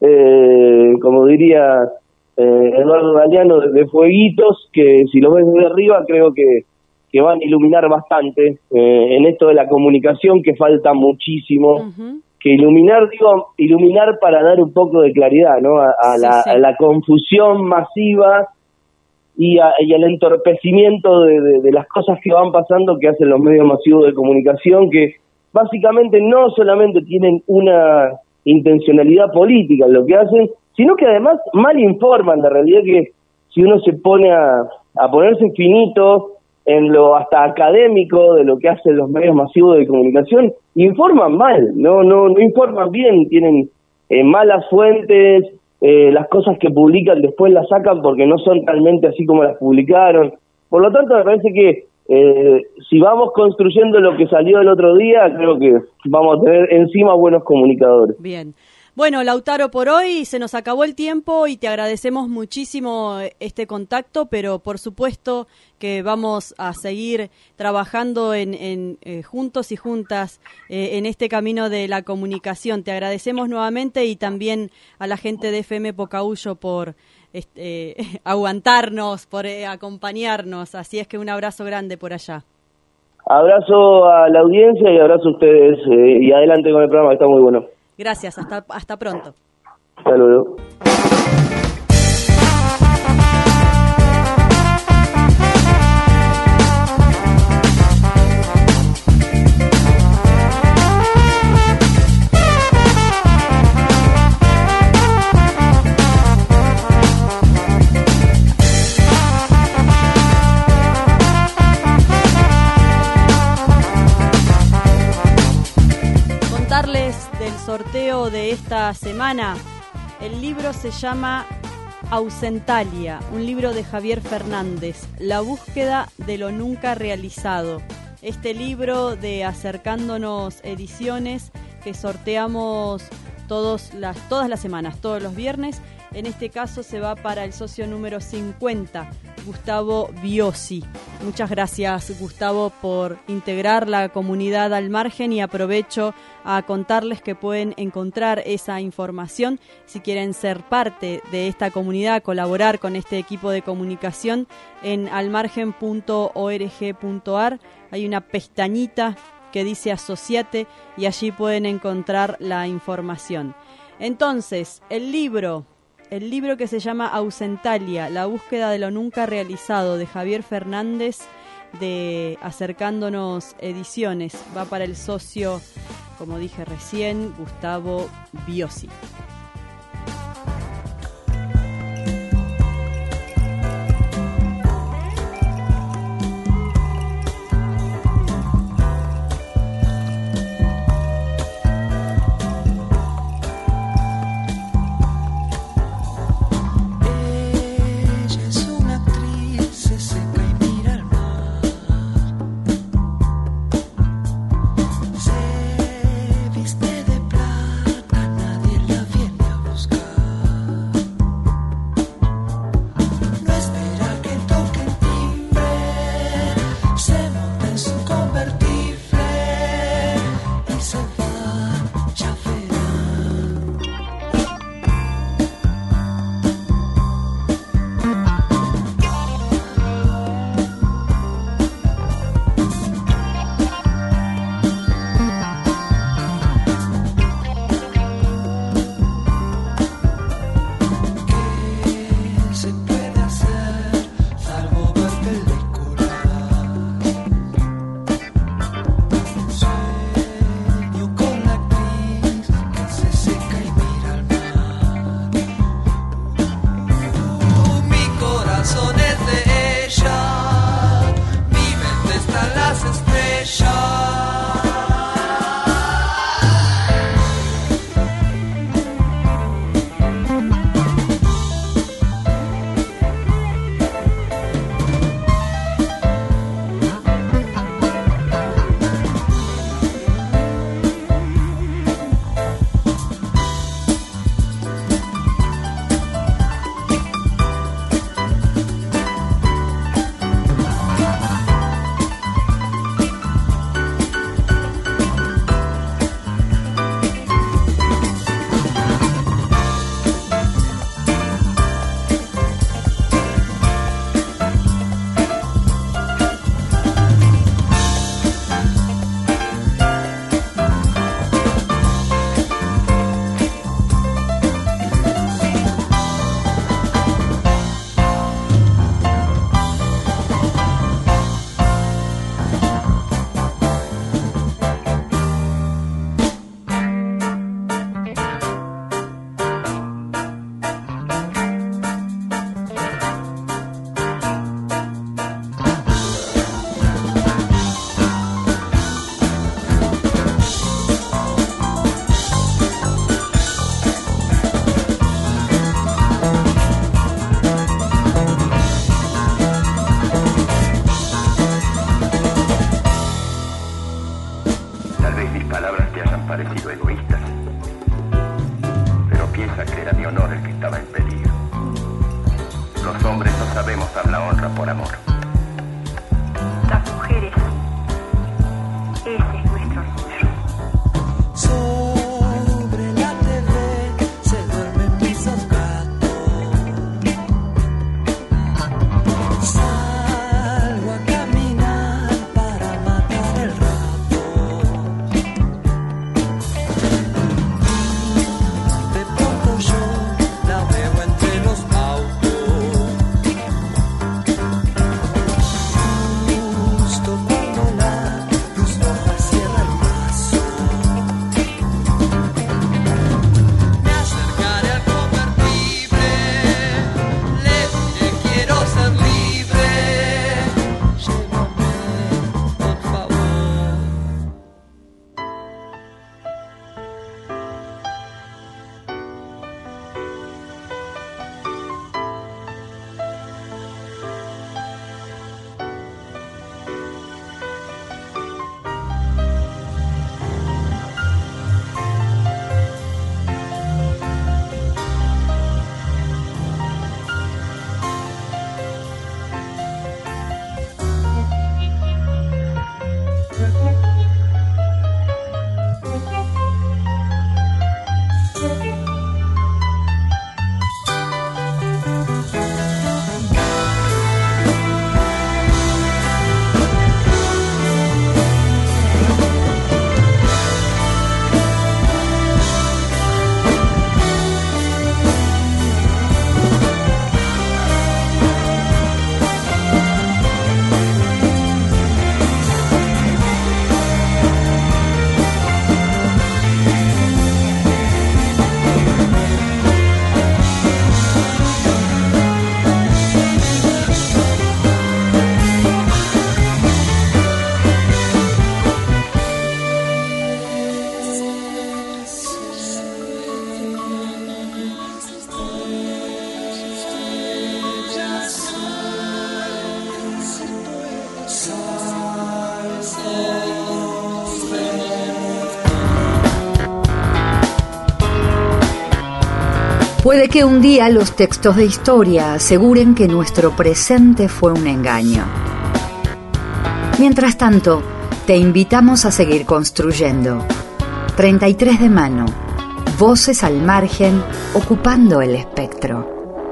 eh, como diría... Eh, Eduardo Galeano, de fueguitos que si los ves desde arriba creo que, que van a iluminar bastante eh, en esto de la comunicación, que falta muchísimo, uh-huh. que iluminar, digo, iluminar para dar un poco de claridad, ¿no? A, a, sí, la, sí. a la confusión masiva y, a, y al entorpecimiento de, de, de las cosas que van pasando que hacen los medios masivos de comunicación, que básicamente no solamente tienen una intencionalidad política en lo que hacen, sino que además mal informan. La realidad que si uno se pone a, a ponerse finito en lo hasta académico de lo que hacen los medios masivos de comunicación, informan mal, no no no informan bien, tienen eh, malas fuentes, eh, las cosas que publican después las sacan porque no son realmente así como las publicaron. Por lo tanto, me parece que eh, si vamos construyendo lo que salió el otro día, creo que vamos a tener encima buenos comunicadores. Bien. Bueno, Lautaro, por hoy se nos acabó el tiempo y te agradecemos muchísimo este contacto, pero por supuesto que vamos a seguir trabajando en, en eh, juntos y juntas eh, en este camino de la comunicación. Te agradecemos nuevamente y también a la gente de F M Pocahuyo por este, eh, aguantarnos, por eh, acompañarnos. Así es que un abrazo grande por allá. Abrazo a la audiencia y abrazo a ustedes eh, y adelante con el programa, que está muy bueno. Gracias, hasta, hasta pronto. Hasta luego. Sorteo de esta semana. El libro se llama Ausentalia, un libro de Javier Fernández, La búsqueda de lo nunca realizado. Este libro de Acercándonos Ediciones que sorteamos todos las, todas las semanas, todos los viernes. En este caso se va para el socio número cincuenta, Gustavo Biosi. Muchas gracias, Gustavo, por integrar la comunidad Al Margen, y aprovecho a contarles que pueden encontrar esa información si quieren ser parte de esta comunidad, colaborar con este equipo de comunicación en almargen punto org punto ar. Hay una pestañita que dice Asociate y allí pueden encontrar la información. Entonces, el libro... El libro que se llama Ausentalia, la búsqueda de lo nunca realizado, de Javier Fernández, de Acercándonos Ediciones, va para el socio, como dije recién, Gustavo Biosi. Viste de plata, nadie la vio. parecido egoístas. Pero piensa que era mi honor el que estaba en peligro. Los hombres no sabemos dar la honra por amor. Las mujeres, ese es nuestro orgullo. Sobre la T V se duermen mis gatos. Salgo a caminar para matar el rato. De pronto yo la veo entre los autos. Justo cuando la luz roja cierra el paso. Me acercaré al convertible, le diré quiero ser libre. Llévame, por favor. Puede que un día los textos de historia aseguren que nuestro presente fue un engaño. Mientras tanto, te invitamos a seguir construyendo. treinta y tres de mano, voces al margen, ocupando el espectro.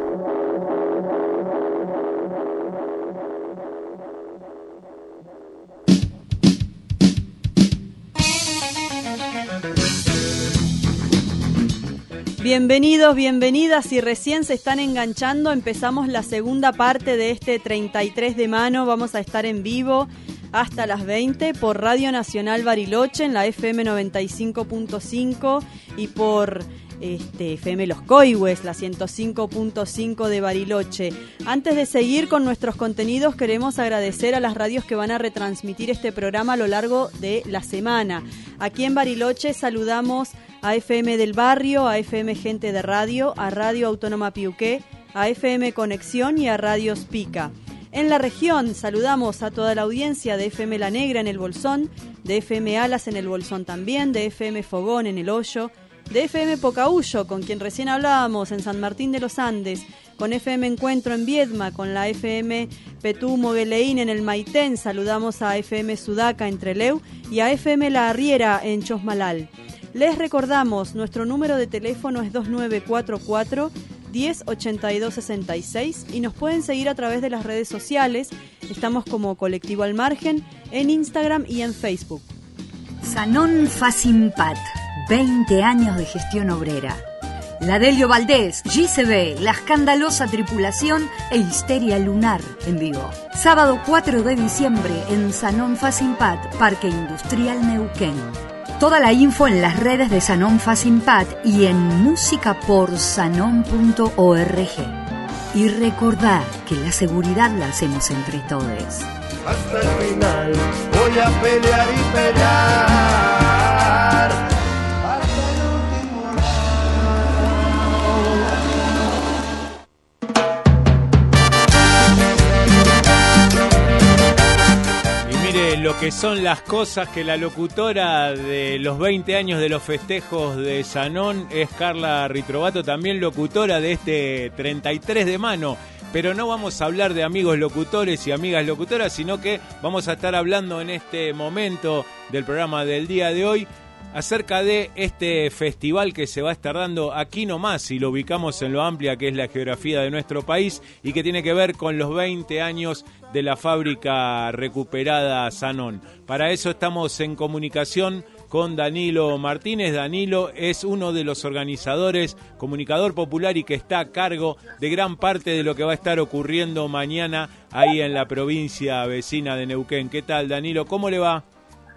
Bienvenidos, bienvenidas. Si recién se están enganchando, empezamos la segunda parte de este treinta y tres de mano. Vamos a estar en vivo hasta las veinte por Radio Nacional Bariloche en la F M noventa y cinco punto cinco y por este, F M Los Coihues, la ciento cinco punto cinco de Bariloche. Antes de seguir con nuestros contenidos, queremos agradecer a las radios que van a retransmitir este programa a lo largo de la semana. Aquí en Bariloche saludamos a F M del Barrio, a F M Gente de Radio, a Radio Autónoma Piuqué, a F M Conexión y a Radio Spica. En la región saludamos a toda la audiencia de F M La Negra en el Bolsón, de F M Alas en el Bolsón también, de F M Fogón en el Hoyo, de F M Pocahuyo, con quien recién hablábamos, en San Martín de los Andes, con F M Encuentro en Viedma, con la F M Petú Mogueleín en el Maitén, saludamos a F M Sudaca en Trelew y a F M La Arriera en Chosmalal. Les recordamos, nuestro número de teléfono es dos nueve cuatro cuatro, diez ochenta y dos sesenta y seis y nos pueden seguir a través de las redes sociales. Estamos como Colectivo Al Margen en Instagram y en Facebook. Sanón Facimpat, veinte años de gestión obrera. Ladelio Valdés, G C B, La Escandalosa Tripulación e Histeria Lunar en vivo. Sábado cuatro de diciembre en Sanón Facimpat, Parque Industrial Neuquén. Toda la info en las redes de Sanón Facimpat y en música por sanon punto org. Y recordá que la seguridad la hacemos entre todos. Hasta el final voy a pelear y pelear hasta el último. Y mire, lo que son las cosas que la locutora de los veinte años de los festejos de Sanón es Carla Ritrovato, también locutora de este treinta y tres de mano. Pero no vamos a hablar de amigos locutores y amigas locutoras, sino que vamos a estar hablando en este momento del programa del día de hoy acerca de este festival que se va a estar dando aquí nomás, si lo ubicamos en lo amplia que es la geografía de nuestro país y que tiene que ver con los veinte años de la fábrica recuperada Sanón. Para eso estamos en comunicación con Danilo Martínez. Danilo es uno de los organizadores, comunicador popular y que está a cargo de gran parte de lo que va a estar ocurriendo mañana ahí en la provincia vecina de Neuquén. ¿Qué tal, Danilo? ¿Cómo le va?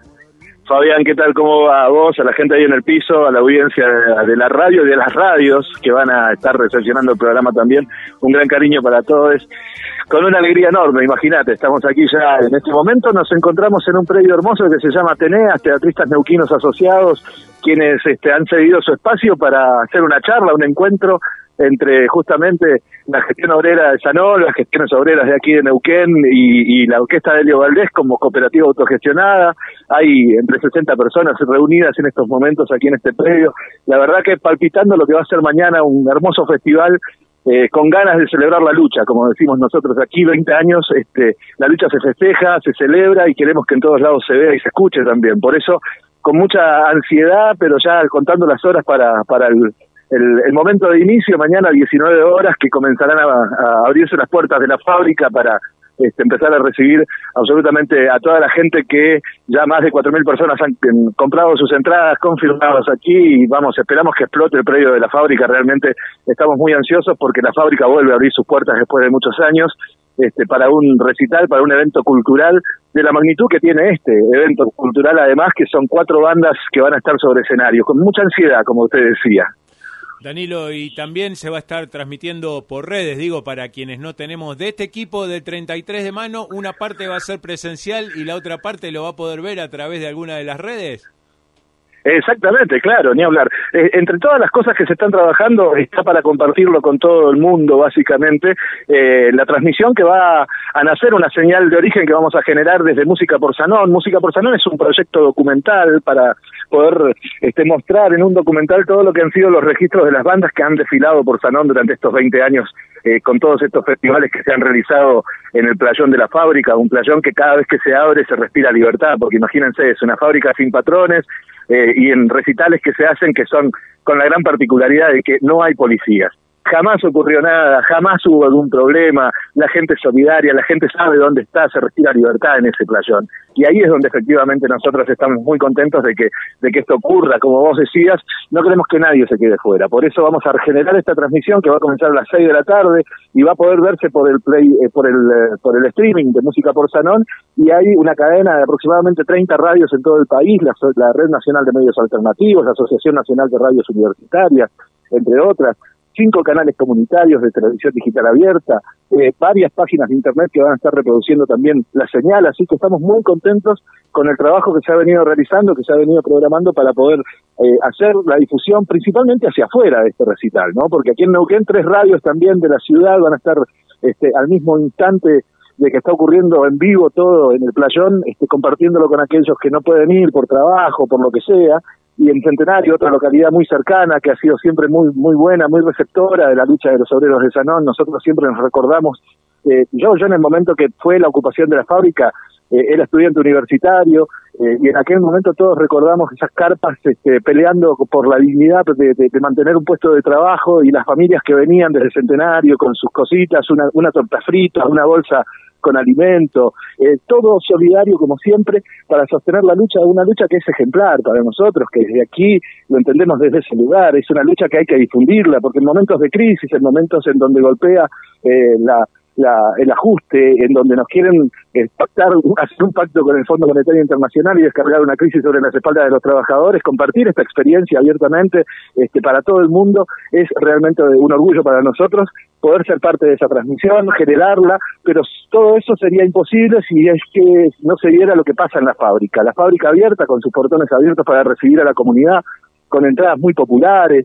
Fabián, ¿qué tal? ¿Cómo va a vos, a la gente ahí en el piso, a la audiencia de la radio y de las radios que van a estar recepcionando el programa también? Un gran cariño para todos, con una alegría enorme, imagínate, estamos aquí ya en este momento, nos encontramos en un predio hermoso que se llama Teneas, Teatristas Neuquinos Asociados, quienes este, han cedido su espacio para hacer una charla, un encuentro entre justamente la gestión obrera de Sanón, las gestiones obreras de aquí de Neuquén y, y la orquesta de Helio Valdés como cooperativa autogestionada. Hay entre sesenta personas reunidas en estos momentos aquí en este predio. La verdad que palpitando lo que va a ser mañana un hermoso festival eh, con ganas de celebrar la lucha, como decimos nosotros aquí, veinte años, este, la lucha se festeja, se celebra y queremos que en todos lados se vea y se escuche también. Por eso, con mucha ansiedad, pero ya contando las horas para, para el El, el momento de inicio, mañana a diecinueve horas, que comenzarán a, a abrirse las puertas de la fábrica para este, empezar a recibir absolutamente a toda la gente que ya más de cuatro mil personas han en, comprado sus entradas, confirmadas aquí, y vamos, esperamos que explote el predio de la fábrica. Realmente estamos muy ansiosos porque la fábrica vuelve a abrir sus puertas después de muchos años este, para un recital, para un evento cultural de la magnitud que tiene este evento cultural, además que son cuatro bandas que van a estar sobre escenario, con mucha ansiedad, como usted decía. Danilo, y también se va a estar transmitiendo por redes, digo, para quienes no tenemos de este equipo del treinta y tres de mano, una parte va a ser presencial y la otra parte lo va a poder ver a través de alguna de las redes. Exactamente, claro, ni hablar. Eh, entre todas las cosas que se están trabajando está para compartirlo con todo el mundo, básicamente, eh, la transmisión que va a nacer, una señal de origen que vamos a generar desde Música por Sanón. Música por Sanón es un proyecto documental para poder este, mostrar en un documental todo lo que han sido los registros de las bandas que han desfilado por Sanón durante estos veinte años, eh, con todos estos festivales que se han realizado en el playón de la fábrica, un playón que cada vez que se abre se respira libertad, porque imagínense, es una fábrica sin patrones, eh, y en recitales que se hacen que son con la gran particularidad de que no hay policías. Jamás ocurrió nada, jamás hubo algún problema, la gente es solidaria, la gente sabe dónde está, se respira libertad en ese playón. Y ahí es donde efectivamente nosotros estamos muy contentos de que de que esto ocurra. Como vos decías, no queremos que nadie se quede fuera. Por eso vamos a generar esta transmisión que va a comenzar a las seis de la tarde y va a poder verse por el play, eh, por el eh, por el streaming de Música por Sanón, y hay una cadena de aproximadamente treinta radios en todo el país, la, la Red Nacional de Medios Alternativos, la Asociación Nacional de Radios Universitarias, entre otras, cinco canales comunitarios de televisión digital abierta, eh, varias páginas de internet que van a estar reproduciendo también la señal, así que estamos muy contentos con el trabajo que se ha venido realizando, que se ha venido programando para poder eh, hacer la difusión principalmente hacia afuera de este recital, ¿no? Porque aquí en Neuquén tres radios también de la ciudad van a estar este, al mismo instante de que está ocurriendo en vivo todo en el playón, este, compartiéndolo con aquellos que no pueden ir por trabajo, por lo que sea. Y en Centenario, otra localidad muy cercana, que ha sido siempre muy muy buena, muy receptora de la lucha de los obreros de Sanón, nosotros siempre nos recordamos, eh, yo yo en el momento que fue la ocupación de la fábrica, eh, era estudiante universitario, eh, y en aquel momento todos recordamos esas carpas este, peleando por la dignidad de, de, de mantener un puesto de trabajo, y las familias que venían desde Centenario con sus cositas, una, una torta frita, una bolsa con alimento, eh, todo solidario como siempre para sostener la lucha, una lucha que es ejemplar para nosotros, que desde aquí lo entendemos desde ese lugar, es una lucha que hay que difundirla, porque en momentos de crisis, en momentos en donde golpea eh, la, la, el ajuste, en donde nos quieren eh, pactar, hacer un pacto con el Fondo Monetario Internacional y descargar una crisis sobre las espaldas de los trabajadores, compartir esta experiencia abiertamente este, para todo el mundo, es realmente un orgullo para nosotros poder ser parte de esa transmisión, generarla, pero todo eso sería imposible si es que no se viera lo que pasa en la fábrica. La fábrica abierta, con sus portones abiertos para recibir a la comunidad, con entradas muy populares,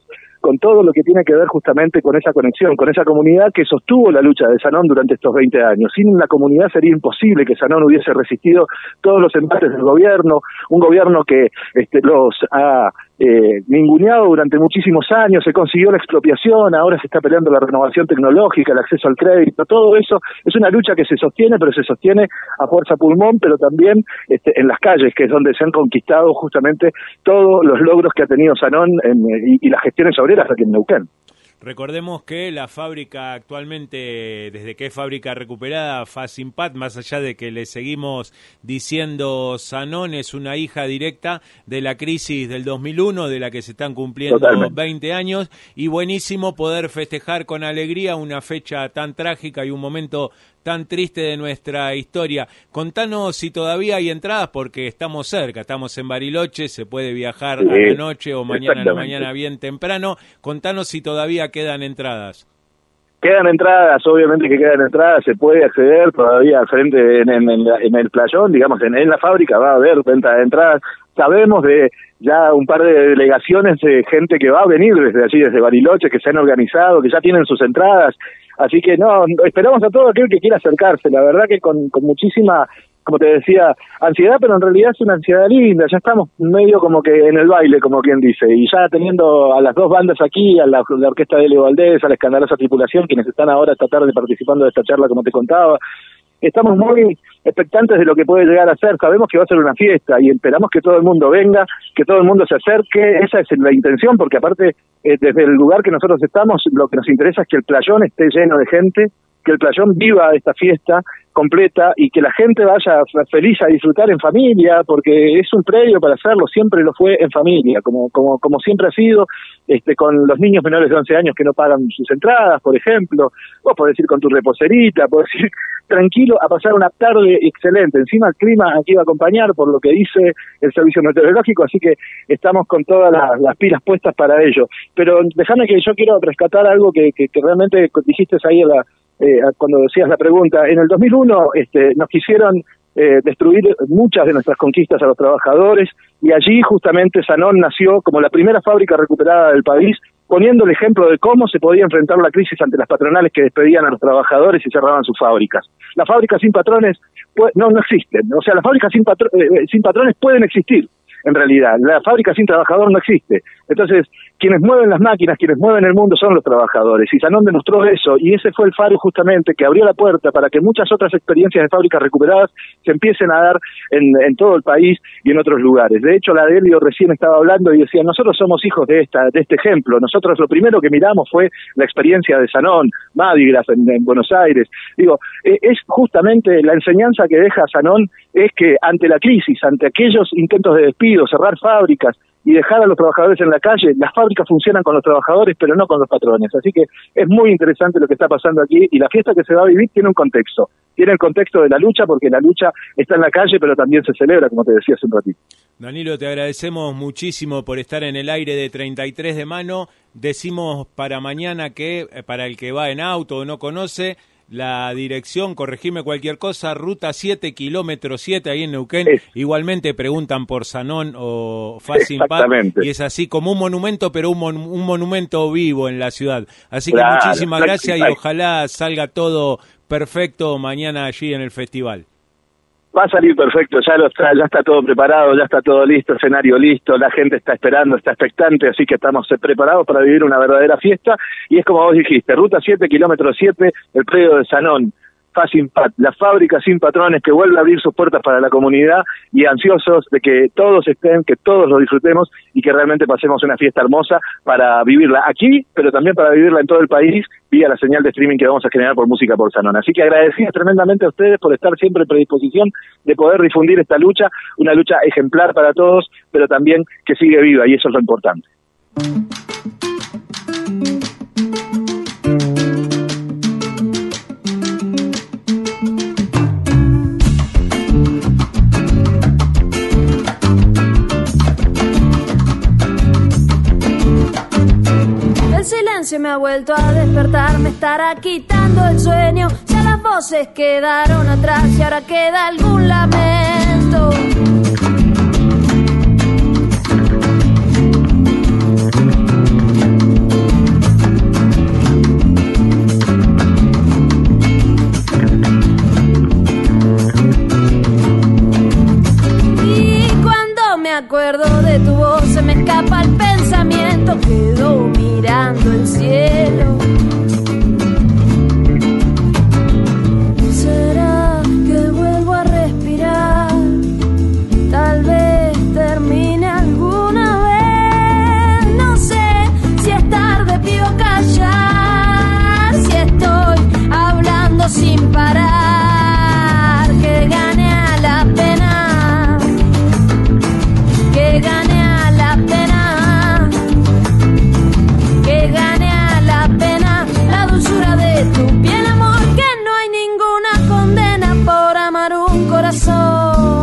con todo lo que tiene que ver justamente con esa conexión, con esa comunidad que sostuvo la lucha de Sanón durante estos veinte años. Sin la comunidad sería imposible que Sanón hubiese resistido todos los embates del gobierno, un gobierno que este, los ha eh, ninguneado durante muchísimos años, se consiguió la expropiación, ahora se está peleando la renovación tecnológica, el acceso al crédito, todo eso es una lucha que se sostiene, pero se sostiene a fuerza pulmón, pero también este, en las calles, que es donde se han conquistado justamente todos los logros que ha tenido Sanón en, y, y las gestiones obreras aquí en Neuquén. Recordemos que la fábrica actualmente, desde que es fábrica recuperada, Facimpat, más allá de que le seguimos diciendo Sanón, es una hija directa de la crisis del dos mil uno, de la que se están cumpliendo Totalmente. veinte años, y buenísimo poder festejar con alegría una fecha tan trágica y un momento tan triste de nuestra historia. Contanos si todavía hay entradas, porque estamos cerca, estamos en Bariloche, se puede viajar sí, a la noche o mañana a la mañana bien temprano. Contanos si todavía quedan entradas. Quedan entradas, obviamente que quedan entradas, se puede acceder todavía al frente en, en, en, la, en el playón, digamos, en, en la fábrica va a haber venta de entradas. Sabemos de ya un par de delegaciones de gente que va a venir desde allí, desde Bariloche, que se han organizado, que ya tienen sus entradas. Así que no, esperamos a todo aquel que quiera acercarse, la verdad que con, con muchísima, como te decía, ansiedad, pero en realidad es una ansiedad linda, ya estamos medio como que en el baile, como quien dice, y ya teniendo a las dos bandas aquí, a la, la orquesta de Leo Valdés, a la Escandalosa Tripulación, quienes están ahora esta tarde participando de esta charla, como te contaba, estamos muy expectantes de lo que puede llegar a ser. Sabemos que va a ser una fiesta y esperamos que todo el mundo venga, que todo el mundo se acerque. Esa es la intención, porque aparte, eh, desde el lugar que nosotros estamos, lo que nos interesa es que el playón esté lleno de gente, que el playón viva esta fiesta completa y que la gente vaya feliz a disfrutar en familia, porque es un predio para hacerlo, siempre lo fue en familia, como como como siempre ha sido, este con los niños menores de once años que no pagan sus entradas, por ejemplo. Vos podés ir con tu reposerita, podés ir tranquilo a pasar una tarde excelente. Encima el clima aquí va a acompañar por lo que dice el servicio meteorológico, así que estamos con todas las, las pilas puestas para ello. Pero déjame que yo quiero rescatar algo que, que, que realmente dijiste ahí en la Eh, cuando decías la pregunta. En el dos mil uno este, nos quisieron eh, destruir muchas de nuestras conquistas a los trabajadores, y allí justamente Sanón nació como la primera fábrica recuperada del país, poniendo el ejemplo de cómo se podía enfrentar la crisis ante las patronales que despedían a los trabajadores y cerraban sus fábricas. Las fábricas sin patrones pues, no, no existen, o sea, las fábricas sin, patro eh, sin patrones pueden existir. En realidad, la fábrica sin trabajador no existe. Entonces, quienes mueven las máquinas, quienes mueven el mundo son los trabajadores. Y Sanón demostró eso, y ese fue el faro justamente que abrió la puerta para que muchas otras experiencias de fábricas recuperadas se empiecen a dar en, en todo el país y en otros lugares. De hecho, la Delio recién estaba hablando y decía, nosotros somos hijos de esta de este ejemplo. Nosotros lo primero que miramos fue la experiencia de Sanón, Madigraf en, en Buenos Aires. Digo, eh, es justamente la enseñanza que deja Sanón, es que ante la crisis, ante aquellos intentos de despido, cerrar fábricas y dejar a los trabajadores en la calle, las fábricas funcionan con los trabajadores, pero no con los patrones. Así que es muy interesante lo que está pasando aquí, y la fiesta que se va a vivir tiene un contexto. Tiene el contexto de la lucha, porque la lucha está en la calle, pero también se celebra, como te decía hace un ratito. Danilo, te agradecemos muchísimo por estar en el aire de treinta y tres de mano. Decimos para mañana que, para el que va en auto o no conoce, la dirección, corregime cualquier cosa, ruta siete, kilómetro siete, ahí en Neuquén. Es. Igualmente preguntan por Sanón o Facimpat, y es así como un monumento, pero un, mon un monumento vivo en la ciudad. Así que claro, muchísimas gracias, y ojalá salga todo perfecto mañana allí en el festival. Va a salir perfecto, ya lo está, ya está todo preparado, ya está todo listo, escenario listo, la gente está esperando, está expectante, así que estamos preparados para vivir una verdadera fiesta. Y es como vos dijiste, ruta siete, kilómetro siete, el predio de Sanón, Facimpat, la fábrica sin patrones que vuelve a abrir sus puertas para la comunidad, y ansiosos de que todos estén, que todos lo disfrutemos y que realmente pasemos una fiesta hermosa para vivirla aquí, pero también para vivirla en todo el país, vía la señal de streaming que vamos a generar por Música por Sanón. Así que agradecidos tremendamente a ustedes por estar siempre en predisposición de poder difundir esta lucha, una lucha ejemplar para todos, pero también que sigue viva, y eso es lo importante. Se me ha vuelto a despertar, me estará quitando el sueño. Ya las voces quedaron atrás y ahora queda algún lamento. solo quedó mirando el cielo. ¿Será que vuelvo a respirar? Tal vez termine alguna vez. No sé si es tarde, pido callar. Si estoy hablando sin parar, que gane a la pena, que gane a la pena, que gane a la pena la dulzura de tu piel, amor, que no hay ninguna condena por amar un corazón.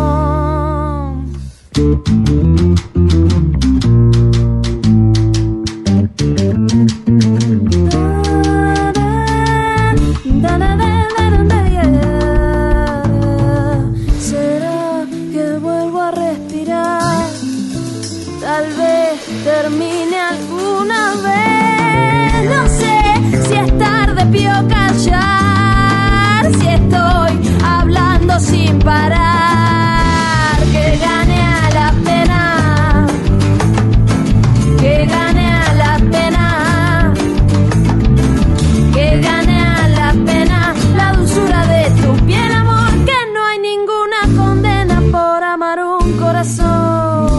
¿Será que vuelvo a respirar? Tal vez termine alguna vez. No sé si es tarde, pido callar. Si estoy hablando sin parar, que gane a la pena, que gane a la pena, que gane a la pena la dulzura de tu piel, amor, que no hay ninguna condena por amar un corazón.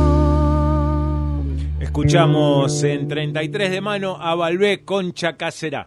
Escuchamos en treinta y tres de mano a Balbé con Chacacera.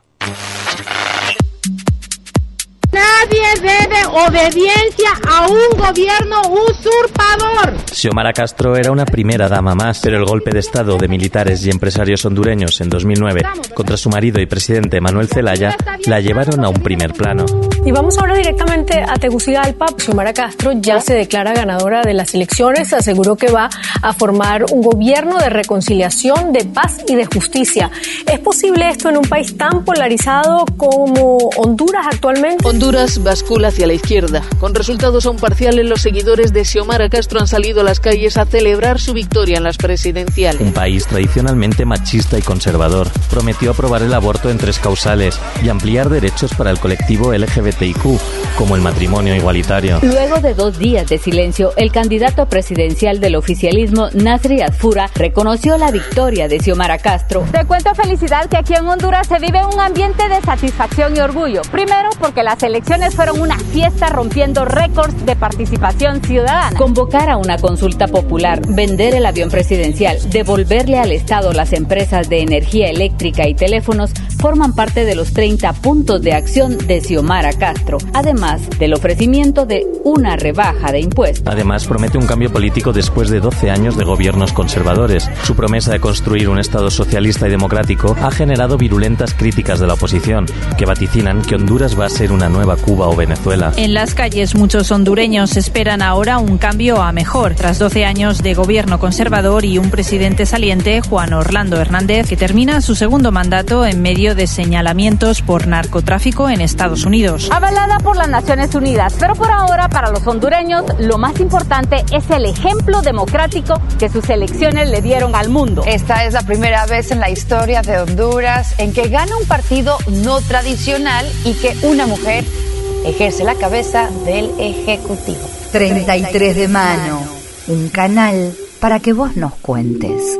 Nadie debe obediencia a un gobierno usurpador. Xiomara Castro era una primera dama más, pero el golpe de estado de militares y empresarios hondureños en dos mil nueve contra su marido y presidente Manuel Zelaya la llevaron a un primer plano. Y vamos ahora directamente a Tegucigalpa. Xiomara Castro ya se declara ganadora de las elecciones, aseguró que va a formar un gobierno de reconciliación, de paz y de justicia. ¿Es posible esto en un país tan polarizado como Honduras actualmente? Honduras bascula hacia la izquierda. Con resultados aún parciales, los seguidores de Xiomara Castro han salido a las calles a celebrar su victoria en las presidenciales. Un país tradicionalmente machista y conservador prometió aprobar el aborto en tres causales y ampliar derechos para el colectivo L G B T I Q, como el matrimonio igualitario. Luego de dos días de silencio, el candidato presidencial del oficialismo, Nasri Adfura, reconoció la victoria de Xiomara Castro. Te cuento, felicidad, que aquí en Honduras se vive un ambiente de satisfacción y orgullo. Primero, porque las elecciones fueron una fiesta rompiendo récords de participación ciudadana. Convocar a una consulta popular, vender el avión presidencial, devolverle al Estado las empresas de energía eléctrica y teléfonos forman parte de los treinta puntos de acción de Xiomara Castro, además del ofrecimiento de una rebaja de impuestos. Además, promete un cambio político después de doce años de gobiernos conservadores. Su promesa de construir un Estado socialista y democrático ha generado virulentas críticas de la oposición, que vaticinan que Honduras va a ser una nueva Cuba o Venezuela. En las calles, muchos hondureños esperan ahora un cambio a mejor, tras doce años de gobierno conservador y un presidente saliente, Juan Orlando Hernández, que termina su segundo mandato en medio de señalamientos por narcotráfico en Estados Unidos. Avalada por las Naciones Unidas, pero por ahora para los hondureños lo más importante es el ejemplo democrático que sus elecciones le dieron al mundo. Esta es la primera vez en la historia de Honduras en que gana un partido no tradicional y que una mujer ejerce la cabeza del Ejecutivo. treinta y tres de mano, un canal para que vos nos cuentes.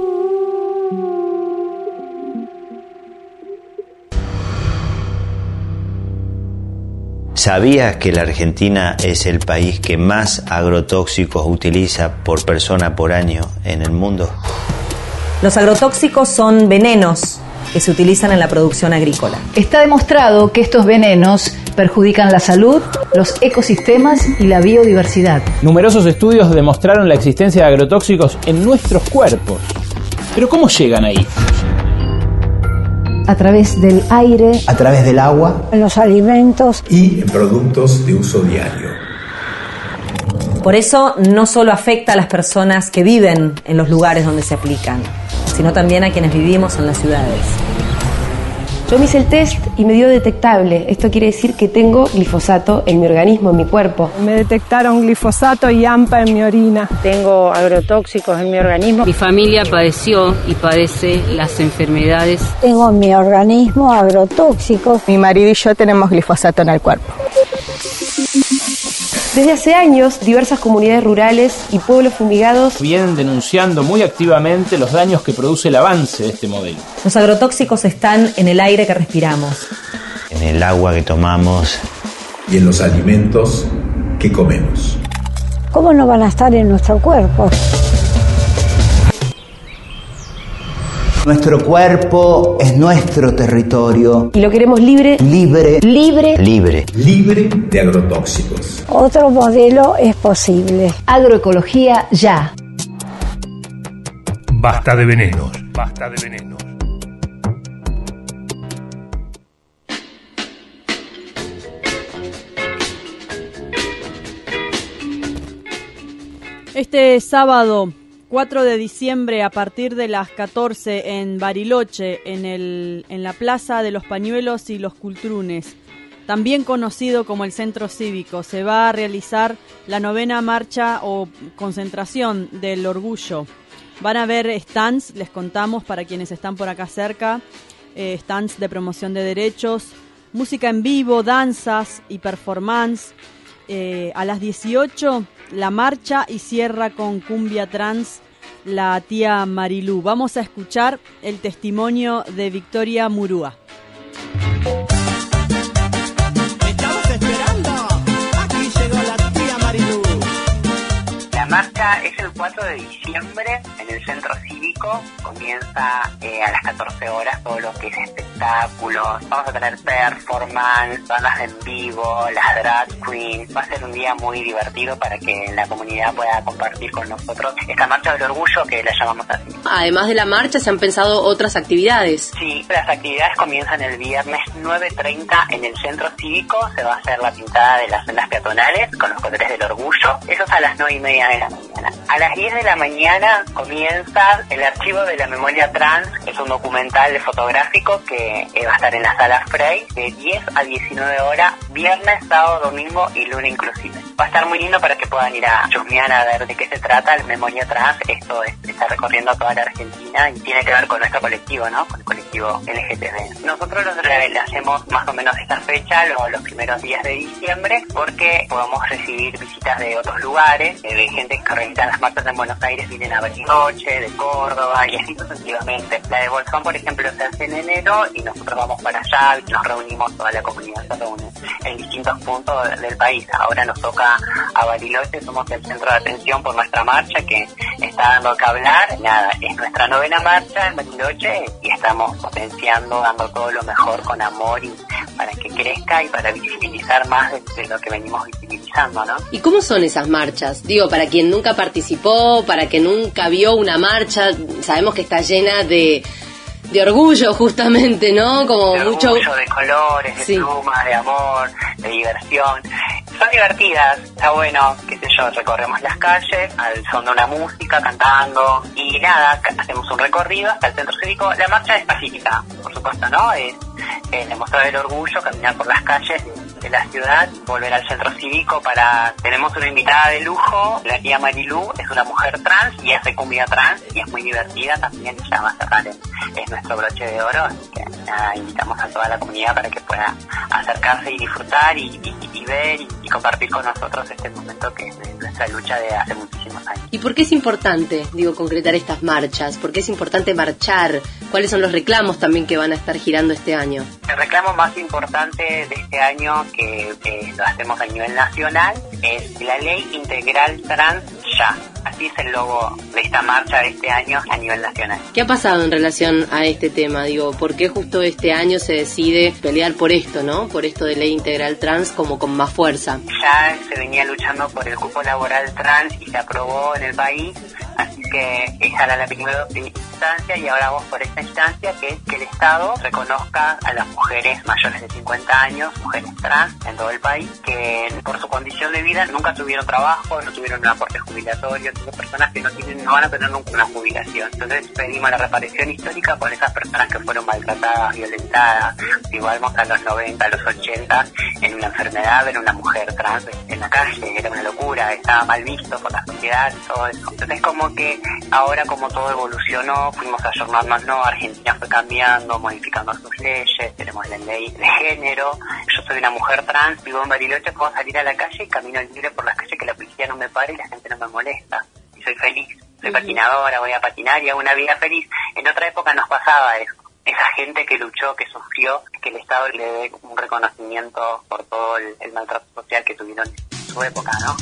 ¿Sabías que la Argentina es el país que más agrotóxicos utiliza por persona por año en el mundo? Los agrotóxicos son venenos que se utilizan en la producción agrícola. Está demostrado que estos venenos perjudican la salud, los ecosistemas y la biodiversidad. Numerosos estudios demostraron la existencia de agrotóxicos en nuestros cuerpos. ¿Pero cómo llegan ahí? A través del aire, a través del agua, en los alimentos y en productos de uso diario. Por eso no solo afecta a las personas que viven en los lugares donde se aplican, sino también a quienes vivimos en las ciudades. Yo me hice el test y me dio detectable. Esto quiere decir que tengo glifosato en mi organismo, en mi cuerpo. Me detectaron glifosato y AMPA en mi orina. Tengo agrotóxicos en mi organismo. Mi familia padeció y padece las enfermedades. Tengo en mi organismo agrotóxicos. Mi marido y yo tenemos glifosato en el cuerpo. Desde hace años, diversas comunidades rurales y pueblos fumigados vienen denunciando muy activamente los daños que produce el avance de este modelo. Los agrotóxicos están en el aire que respiramos, en el agua que tomamos y en los alimentos que comemos. ¿Cómo no van a estar en nuestro cuerpo? Nuestro cuerpo es nuestro territorio. Y lo queremos libre. Libre. Libre. Libre. Libre de agrotóxicos. Otro modelo es posible. Agroecología ya. Basta de venenos. Basta de venenos. Este sábado cuatro de diciembre a partir de las catorce en Bariloche, en, el, en la Plaza de los Pañuelos y los Cultrunes, también conocido como el Centro Cívico, se va a realizar la novena marcha o concentración del orgullo. Van a haber stands, les contamos para quienes están por acá cerca, eh, stands de promoción de derechos, música en vivo, danzas y performance. Eh, a las dieciocho la marcha y cierra con cumbia trans la tía Marilú. Vamos a escuchar el testimonio de Victoria Murúa. Estamos esperando. Aquí llegó la tía Marilú. La marcha es el cuatro de diciembre en el Centro Cívico. Comienza eh, a las catorce horas todo lo que es espectáculos. Vamos a tener performance, bandas en vivo, las drag queens. Va a ser un día muy divertido para que la comunidad pueda compartir con nosotros esta marcha del orgullo que la llamamos así. Además de la marcha, ¿se han pensado otras actividades? Sí, las actividades comienzan el viernes nueve treinta en el Centro Cívico. Se va a hacer la pintada de las sendas peatonales con los colores del orgullo. Eso es a las nueve y media de la mañana. A las diez de la mañana comienza el archivo de la memoria trans. Es un documental fotográfico que eh, va a estar en la sala Frey de diez a diecinueve horas, viernes, sábado, domingo y lunes inclusive. Va a estar muy lindo para que puedan ir a chusmear a ver de qué se trata el Memoria Trans. Esto es, está recorriendo toda la Argentina y tiene que ver con nuestro colectivo, ¿no? Con el colectivo L G T B. Nosotros lo, le hacemos más o menos esta fecha, lo, los primeros días de diciembre, porque podemos recibir visitas de otros lugares, de, de gente que organiza las marchas en Buenos Aires, vienen a Bariloche, de Córdoba y así sucesivamente. La de Bolsón, por ejemplo, se hace en enero y nosotros vamos para allá y nos reunimos, toda la comunidad se reúne en distintos puntos del país. Ahora nos toca a Bariloche, somos el centro de atención por nuestra marcha que está dando que hablar. Nada, es nuestra novena marcha en Bariloche y estamos potenciando, dando todo lo mejor con amor y para que crezca y para visibilizar más de, de lo que venimos visibilizando, ¿no? ¿Y cómo son esas marchas? Digo, para quien nunca participó, para quien nunca vio una marcha, sabemos que está llena de de orgullo justamente, ¿no? Como de mucho orgullo, de colores, de sí. plumas, de amor, de diversión. Son divertidas, está bueno, qué sé yo, recorremos las calles al son de una música, cantando y nada, hacemos un recorrido hasta el Centro Cívico. La marcha es pacífica, por supuesto, ¿no? Es, es demostrar el orgullo, caminar por las calles de la ciudad, volver al Centro Cívico para... Tenemos una invitada de lujo, la tía Marilú, es una mujer trans y hace cumbia trans y es muy divertida también, se llama Cerrar, es nuestro broche de oro, así que nada, invitamos a toda la comunidad para que pueda acercarse y disfrutar y, y, y ver y, y compartir con nosotros este momento que es de nuestra lucha de hace muchísimos años. ¿Y por qué es importante, digo, concretar estas marchas? ¿Por qué es importante marchar? ¿Cuáles son los reclamos también que van a estar girando este año? El reclamo más importante de este año, que eh, lo hacemos a nivel nacional, es la Ley Integral Trans Ya. Así es el logo de esta marcha de este año a nivel nacional. ¿Qué ha pasado en relación a este tema? Digo, ¿por qué justo este año se decide pelear por esto, ¿no? Por esto de Ley Integral Trans como con más fuerza. Ya se venía luchando por el cupo laboral trans y se aprobó en el país, así que esa era la primera instancia y ahora vamos por esta instancia, que es que el Estado reconozca a las mujeres mayores de cincuenta años, mujeres trans en todo el país, que por su condición de vida nunca tuvieron trabajo, no tuvieron un aporte jubilatorio, son personas que no tienen, no van a tener nunca una jubilación. Entonces pedimos la reparación histórica por esas personas que fueron maltratadas, violentadas. Igual vamos a los noventa, a los ochenta, en una enfermedad, ver una mujer trans en la calle, era una locura, estaba mal visto por la sociedad y todo eso. Entonces como que ahora como todo evolucionó no, fuimos ayornándonos, no, Argentina fue cambiando, modificando sus leyes, tenemos la ley de género, yo soy una mujer trans, vivo en Bariloche, puedo salir a la calle y camino libre por las calles que la policía no me pare y la gente no me molesta, y soy feliz, soy uh-huh. patinadora, voy a patinar y hago una vida feliz. En otra época nos pasaba eso, esa gente que luchó, que sufrió, que el Estado le dé un reconocimiento por todo el, el maltrato social que tuvieron en su época, ¿no?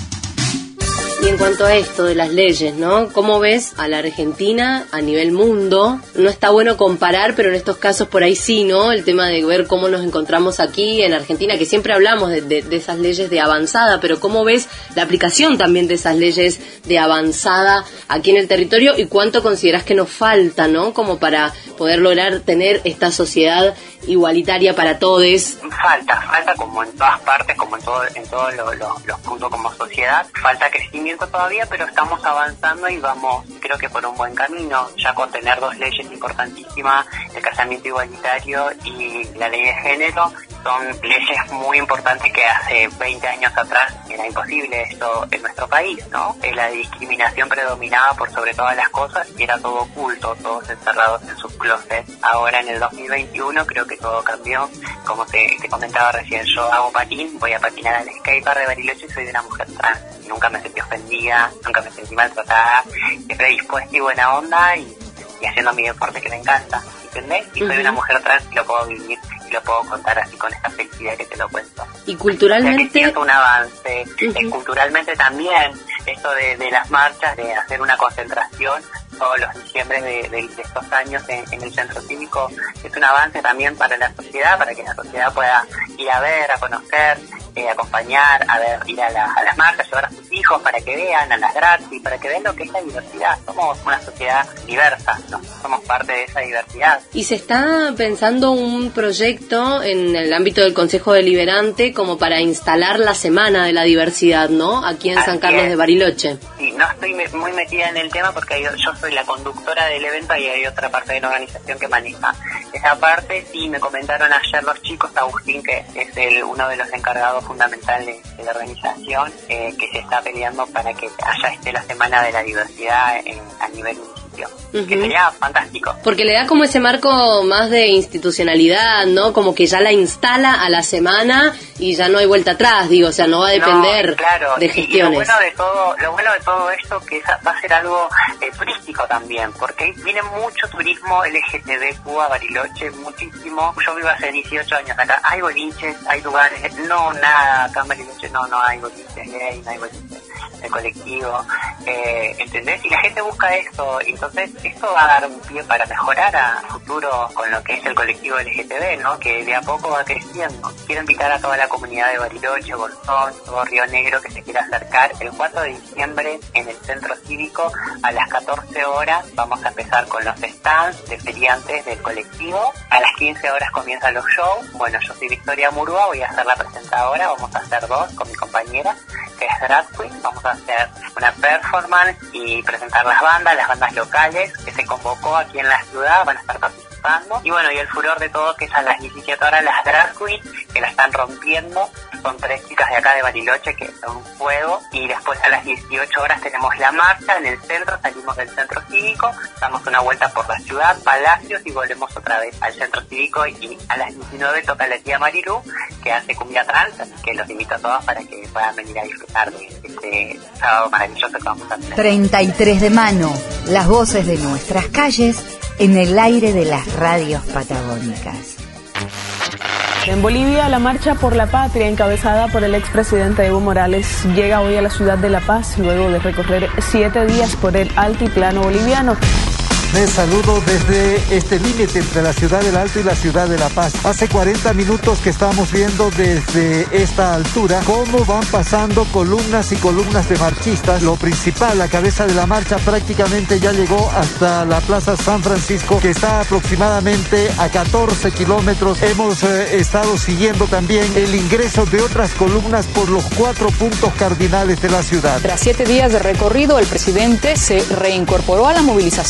Y en cuanto a esto de las leyes, ¿no? ¿Cómo ves a la Argentina a nivel mundo? No está bueno comparar, pero en estos casos por ahí sí, ¿no? El tema de ver cómo nos encontramos aquí en Argentina, que siempre hablamos de, de, de esas leyes de avanzada, pero ¿cómo ves la aplicación también de esas leyes de avanzada aquí en el territorio y cuánto considerás que nos falta, ¿no? Como para poder lograr tener esta sociedad igualitaria para todos. Falta, falta como en todas partes, como en todo, en todos lo, lo, los puntos como sociedad, falta crecimiento todavía, pero estamos avanzando y vamos, creo que por un buen camino, ya con tener dos leyes importantísimas, el casamiento igualitario y la ley de género, son leyes muy importantes que hace veinte años atrás era imposible esto en nuestro país, ¿no? La discriminación predominaba por sobre todas las cosas y era todo oculto, todos encerrados en sus closets. Ahora en el dos mil veintiuno creo que todo cambió, como te, te comentaba recién, yo hago patín, voy a patinar al skatepark de Bariloche y soy de una mujer trans. Nunca me sentí ofendida, nunca me sentí maltratada, siempre dispuesta y buena onda y, y haciendo mi deporte que me encanta, ¿entendés? Y soy uh-huh. una mujer trans y lo puedo vivir y lo puedo contar así con esta felicidad que te lo cuento. Y culturalmente... O sea, que siento un avance, uh-huh. eh, culturalmente también, esto de, de las marchas, de hacer una concentración todos los diciembre de, de, de estos años en, en el centro cívico, es un avance también para la sociedad, para que la sociedad pueda ir a ver, a conocer, eh, acompañar, a ver, ir a, la, a las marchas, llevar a sus hijos para que vean, a las gratis, para que vean lo que es la diversidad. Somos una sociedad diversa, ¿no? Somos parte de esa diversidad. Y se está pensando un proyecto en el ámbito del Consejo Deliberante como para instalar la Semana de la Diversidad, ¿no? Aquí en Así San Carlos es. de Bariloche. Sí, no estoy me, muy metida en el tema porque yo, yo soy la conductora del evento y hay otra parte de la organización que maneja esa parte. Sí, me comentaron ayer los chicos, Agustín, que es el uno de los encargados fundamentales de la organización, eh, que se está peleando para que allá esté la Semana de la Diversidad en, a nivel municipio. Uh-huh. Que sería fantástico. Porque le da como ese marco más de institucionalidad, ¿no? Como que ya la instala a la semana y ya no hay vuelta atrás, digo, o sea, no va a depender no, claro. de gestiones. Y, y lo bueno de todo, lo bueno de todo esto que va a ser algo eh, turístico también, porque viene mucho turismo L G T B Q a Bariloche, muchísimo. Yo vivo hace dieciocho años acá, hay boliches, hay lugares, no nada, acá en Bariloche no, no hay boliches gay, no hay boliches de colectivo, eh, ¿entendés? Y la gente busca eso, entonces esto va a dar un pie para mejorar a futuro con lo que es el colectivo L G T B, ¿no? Que de a poco va creciendo. Quiero invitar a toda la comunidad de Bariloche, Bolsón, todo Río Negro que se quiera acercar el cuatro de diciembre en el centro cívico a las catorce horas. Vamos a empezar con los stands de feriantes del colectivo. A las quince horas comienzan los shows. Bueno, yo soy Victoria Murúa, voy a ser la presentadora, vamos a hacer dos con mi compañera, que es drag queen. Vamos a hacer una performance y presentar las bandas, las bandas locales que se convocó aquí en la ciudad, van a estar participando. Y bueno, y el furor de todo que es a las diecisiete horas las drag queens que la están rompiendo. Son tres chicas de acá de Bariloche que son un fuego. Y después a las dieciocho horas tenemos la marcha en el centro, salimos del centro cívico, damos una vuelta por la ciudad, Palacios y volvemos otra vez al centro cívico. Y a las diecinueve toca la tía Marilú, que hace cumbia trans, así que los invito a todos para que puedan venir a disfrutar de este sábado maravilloso que vamos a tener. treinta y tres de mano, las voces de nuestras calles en el aire de las radios patagónicas. En Bolivia, la Marcha por la Patria, encabezada por el expresidente Evo Morales, llega hoy a la ciudad de La Paz, luego de recorrer siete días por el altiplano boliviano. Les saludo desde este límite entre la ciudad del Alto y la ciudad de La Paz. Hace cuarenta minutos que estamos viendo desde esta altura cómo van pasando columnas y columnas de marchistas. Lo principal, la cabeza de la marcha prácticamente ya llegó hasta la Plaza San Francisco, que está aproximadamente a catorce kilómetros. Hemos eh, estado siguiendo también el ingreso de otras columnas por los cuatro puntos cardinales de la ciudad. Tras siete días de recorrido, el presidente se reincorporó a la movilización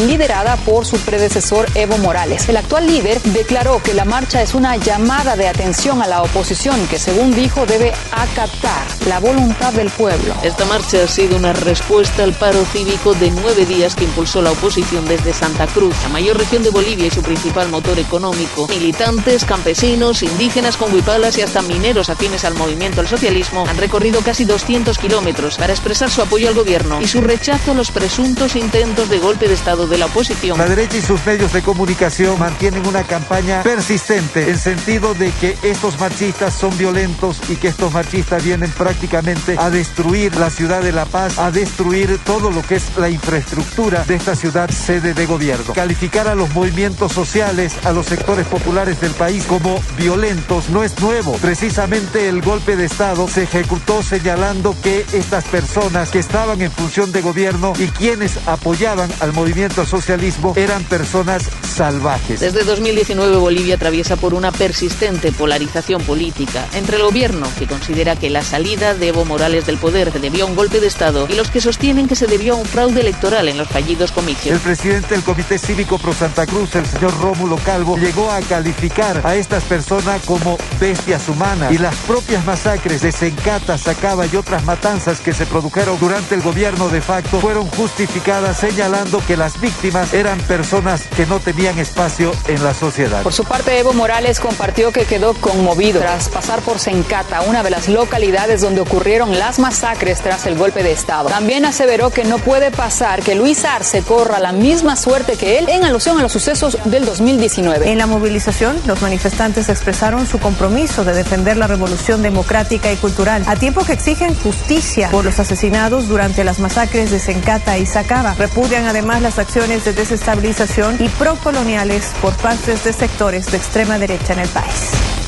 liderada por su predecesor Evo Morales. El actual líder declaró que la marcha es una llamada de atención a la oposición que, según dijo, debe acatar la voluntad del pueblo. Esta marcha ha sido una respuesta al paro cívico de nueve días que impulsó la oposición desde Santa Cruz, la mayor región de Bolivia y su principal motor económico. Militantes, campesinos, indígenas con huipalas y hasta mineros afines al movimiento al socialismo han recorrido casi doscientos kilómetros para expresar su apoyo al gobierno y su rechazo a los presuntos intentos de golpe de Estado de la oposición. La derecha y sus medios de comunicación mantienen una campaña persistente en sentido de que estos marchistas son violentos y que estos marchistas vienen prácticamente a destruir la ciudad de La Paz, a destruir todo lo que es la infraestructura de esta ciudad sede de gobierno. Calificar a los movimientos sociales, a los sectores populares del país como violentos no es nuevo. Precisamente el golpe de Estado se ejecutó señalando que estas personas que estaban en función de gobierno y quienes apoyaban al movimiento al socialismo eran personas salvajes. Desde dos mil diecinueve Bolivia atraviesa por una persistente polarización política entre el gobierno, que considera que la salida de Evo Morales del poder se debió a un golpe de Estado, y los que sostienen que se debió a un fraude electoral en los fallidos comicios. El presidente del Comité Cívico Pro Santa Cruz, el señor Rómulo Calvo, llegó a calificar a estas personas como bestias humanas, y las propias masacres de Sencata, Sacaba y otras matanzas que se produjeron durante el gobierno de facto fueron justificadas señalando que las víctimas eran personas que no tenían espacio en la sociedad. Por su parte, Evo Morales compartió que quedó conmovido tras pasar por Sencata, una de las localidades donde ocurrieron las masacres tras el golpe de Estado. También aseveró que no puede pasar que Luis Arce corra la misma suerte que él, en alusión a los sucesos del dos mil diecinueve. En la movilización, los manifestantes expresaron su compromiso de defender la revolución democrática y cultural, a tiempo que exigen justicia por los asesinados durante las masacres de Sencata y Sacaba. Repudian además las acciones de desestabilización y procoloniales por parte de sectores de extrema derecha en el país.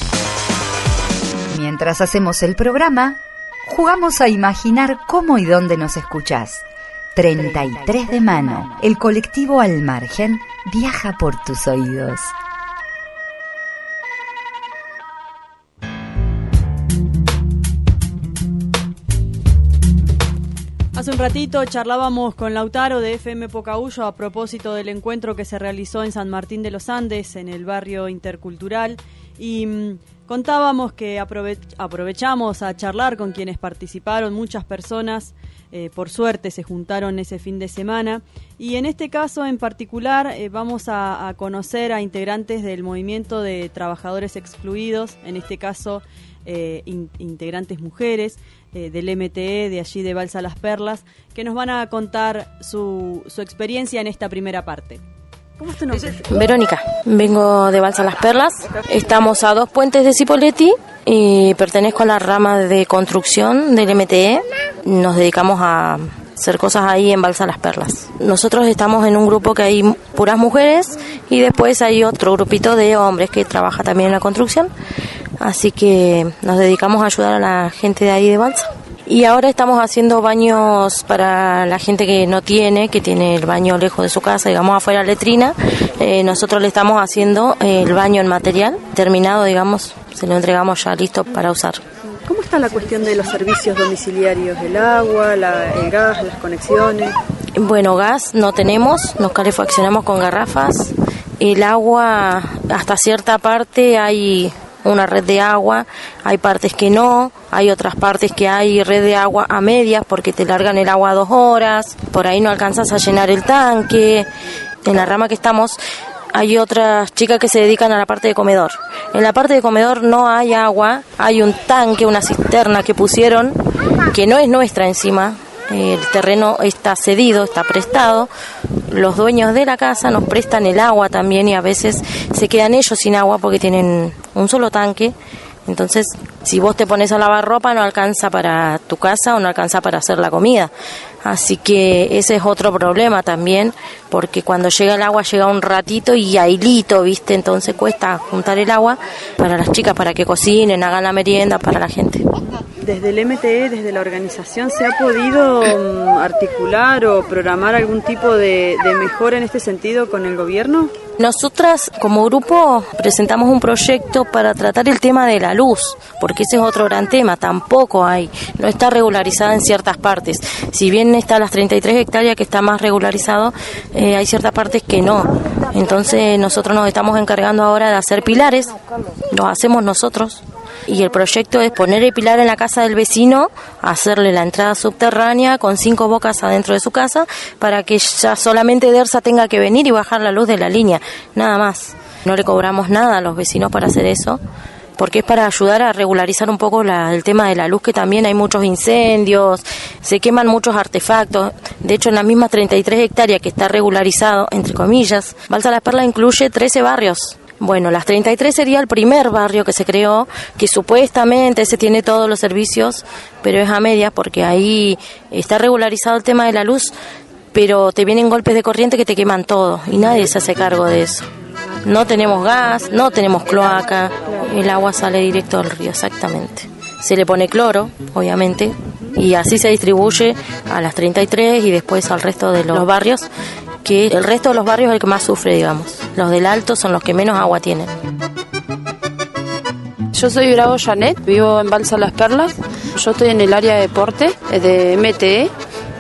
Mientras hacemos el programa, jugamos a imaginar cómo y dónde nos escuchás. treinta y tres de mano, el colectivo Al Margen viaja por tus oídos. Hace un ratito charlábamos con Lautaro de F M Pocahuyo a propósito del encuentro que se realizó en San Martín de los Andes, en el barrio intercultural, y mmm, contábamos que aprove- aprovechamos a charlar con quienes participaron, muchas personas, eh, por suerte se juntaron ese fin de semana, y en este caso en particular eh, vamos a, a conocer a integrantes del movimiento de trabajadores excluidos, en este caso eh, in- integrantes mujeres, eh, del M T E de allí de Balsa Las Perlas, que nos van a contar su, su experiencia en esta primera parte. ¿Cómo es tu nombre? Verónica, vengo de Balsa Las Perlas, estamos a dos puentes de Cipolletti y pertenezco a la rama de construcción del M T E, nos dedicamos a hacer cosas ahí en Balsa Las Perlas. Nosotros estamos en un grupo que hay puras mujeres y después hay otro grupito de hombres que trabaja también en la construcción, así que nos dedicamos a ayudar a la gente de ahí de Balsa. Y ahora estamos haciendo baños para la gente que no tiene, que tiene el baño lejos de su casa, digamos afuera de la letrina. Eh, nosotros le estamos haciendo el baño en material terminado, digamos, se lo entregamos ya listo para usar. ¿Cómo está la cuestión de los servicios domiciliarios, el agua, la, el gas, las conexiones? Bueno, gas no tenemos, nos calefaccionamos con garrafas. El agua, hasta cierta parte hay una red de agua, hay partes que no, hay otras partes que hay red de agua a medias porque te largan el agua dos horas, por ahí no alcanzas a llenar el tanque. En la rama que estamos hay otras chicas que se dedican a la parte de comedor. En la parte de comedor no hay agua, hay un tanque, una cisterna que pusieron, que no es nuestra encima. El terreno está cedido, está prestado. Los dueños de la casa nos prestan el agua también y a veces se quedan ellos sin agua porque tienen un solo tanque. Entonces, si vos te pones a lavar ropa no alcanza para tu casa o no alcanza para hacer la comida. Así que ese es otro problema también, porque cuando llega el agua llega un ratito y ailito, ¿viste? Entonces cuesta juntar el agua para las chicas, para que cocinen, hagan la merienda para la gente. Desde el M T E, desde la organización, ¿se ha podido um, articular o programar algún tipo de, de mejora en este sentido con el gobierno? Nosotras como grupo presentamos un proyecto para tratar el tema de la luz, porque ese es otro gran tema, tampoco hay, no está regularizada en ciertas partes. Si bien está las treinta y tres hectáreas que está más regularizado, eh, hay ciertas partes que no. Entonces nosotros nos estamos encargando ahora de hacer pilares, los hacemos nosotros. Y el proyecto es poner el pilar en la casa del vecino, hacerle la entrada subterránea con cinco bocas adentro de su casa para que ya solamente Dersa tenga que venir y bajar la luz de la línea, nada más. No le cobramos nada a los vecinos para hacer eso, porque es para ayudar a regularizar un poco la, el tema de la luz, que también hay muchos incendios, se queman muchos artefactos. De hecho, en la misma treinta y tres hectáreas que está regularizado, entre comillas, Balsa Las Perlas incluye trece barrios. Bueno, las treinta y tres sería el primer barrio que se creó, que supuestamente se tiene todos los servicios, pero es a medias porque ahí está regularizado el tema de la luz, pero te vienen golpes de corriente que te queman todo y nadie se hace cargo de eso. No tenemos gas, no tenemos cloaca, el agua sale directo del río, exactamente. Se le pone cloro, obviamente, y así se distribuye a las treinta y tres y después al resto de los barrios, que el resto de los barrios es el que más sufre, digamos. Los del Alto son los que menos agua tienen. Yo soy Bravo Janet, vivo en Balsa Las Perlas. Yo estoy en el área de deporte de M T E.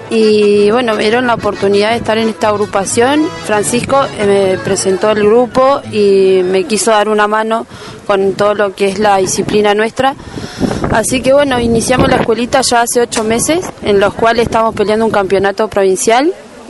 Y bueno, me dieron la oportunidad de estar en esta agrupación. Francisco me presentó el grupo y me quiso dar una mano con todo lo que es la disciplina nuestra. Así que bueno, iniciamos la escuelita ya hace ocho meses, en los cuales estamos peleando un campeonato provincial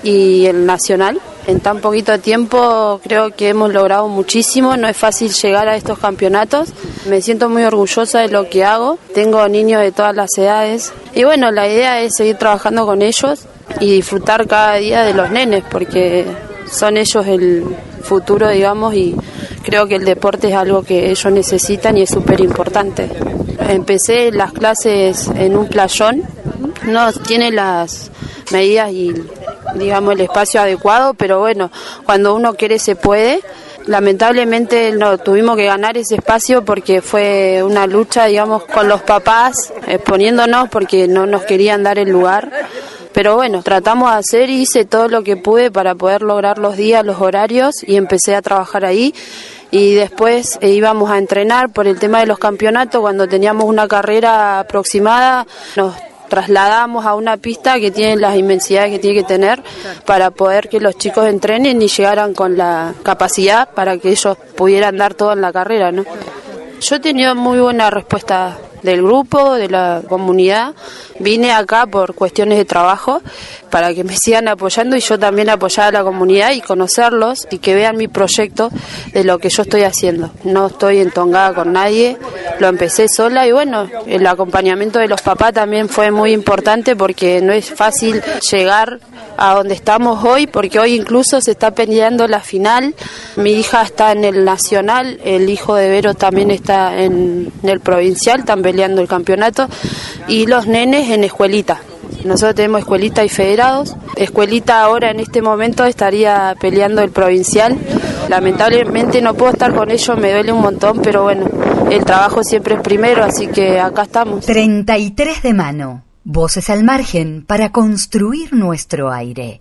y el nacional. En tan poquito tiempo creo que hemos logrado muchísimo, no es fácil llegar a estos campeonatos. Me siento muy orgullosa de lo que hago, tengo niños de todas las edades y bueno, la idea es seguir trabajando con ellos y disfrutar cada día de los nenes porque son ellos el futuro, digamos, y creo que el deporte es algo que ellos necesitan y es súper importante. Empecé las clases en un playón, no tiene las medidas y digamos el espacio adecuado, pero bueno, cuando uno quiere se puede. Lamentablemente no tuvimos que ganar ese espacio porque fue una lucha, digamos, con los papás, exponiéndonos porque no nos querían dar el lugar. Pero bueno, tratamos de hacer y hice todo lo que pude para poder lograr los días, los horarios y empecé a trabajar ahí. Y después eh, íbamos a entrenar por el tema de los campeonatos. Cuando teníamos una carrera aproximada, nos trasladamos a una pista que tiene las inmensidades que tiene que tener para poder que los chicos entrenen y llegaran con la capacidad para que ellos pudieran dar todo en la carrera, ¿no? Yo he tenido muy buena respuesta del grupo, de la comunidad. Vine acá por cuestiones de trabajo para que me sigan apoyando y yo también apoyar a la comunidad y conocerlos y que vean mi proyecto de lo que yo estoy haciendo. No estoy entongada con nadie, lo empecé sola y bueno, el acompañamiento de los papás también fue muy importante porque no es fácil llegar a donde estamos hoy, porque hoy incluso se está peleando la final. Mi hija está en el nacional, el hijo de Vero también está en el provincial, están peleando el campeonato y los nenes en escuelita. Nosotros tenemos escuelita y federados. Escuelita ahora en este momento estaría peleando el provincial. Lamentablemente no puedo estar con ellos, me duele un montón, pero bueno, el trabajo siempre es primero, así que acá estamos. treinta y tres de mano. Voces al margen para construir nuestro aire.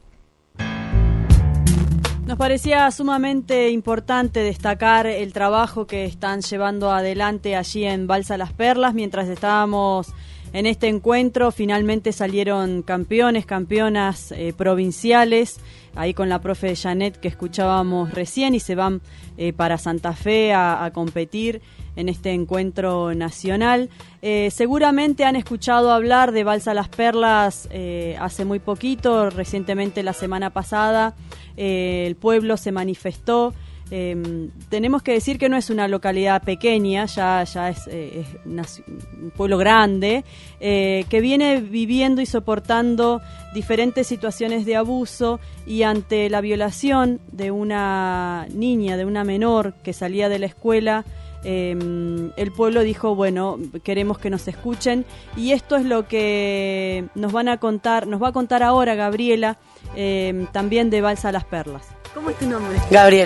Nos parecía sumamente importante destacar el trabajo que están llevando adelante allí en Balsa Las Perlas. Mientras estábamos en este encuentro, finalmente salieron campeones, campeonas eh, provinciales, ahí con la profe Janet que escuchábamos recién, y se van eh, para Santa Fe a, a competir en este encuentro nacional. Eh, seguramente han escuchado hablar de Balsa Las Perlas eh, hace muy poquito, recientemente la semana pasada, eh, el pueblo se manifestó. Eh, tenemos que decir que no es una localidad pequeña, ya, ya es, eh, es una, un pueblo grande, eh, que viene viviendo y soportando diferentes situaciones de abuso, y ante la violación de una niña, de una menor que salía de la escuela, Eh, el pueblo dijo, bueno, queremos que nos escuchen, y esto es lo que nos van a contar, nos va a contar ahora Gabriela, eh, también de Balsa Las Perlas. ¿Cómo es tu nombre? Gabriela.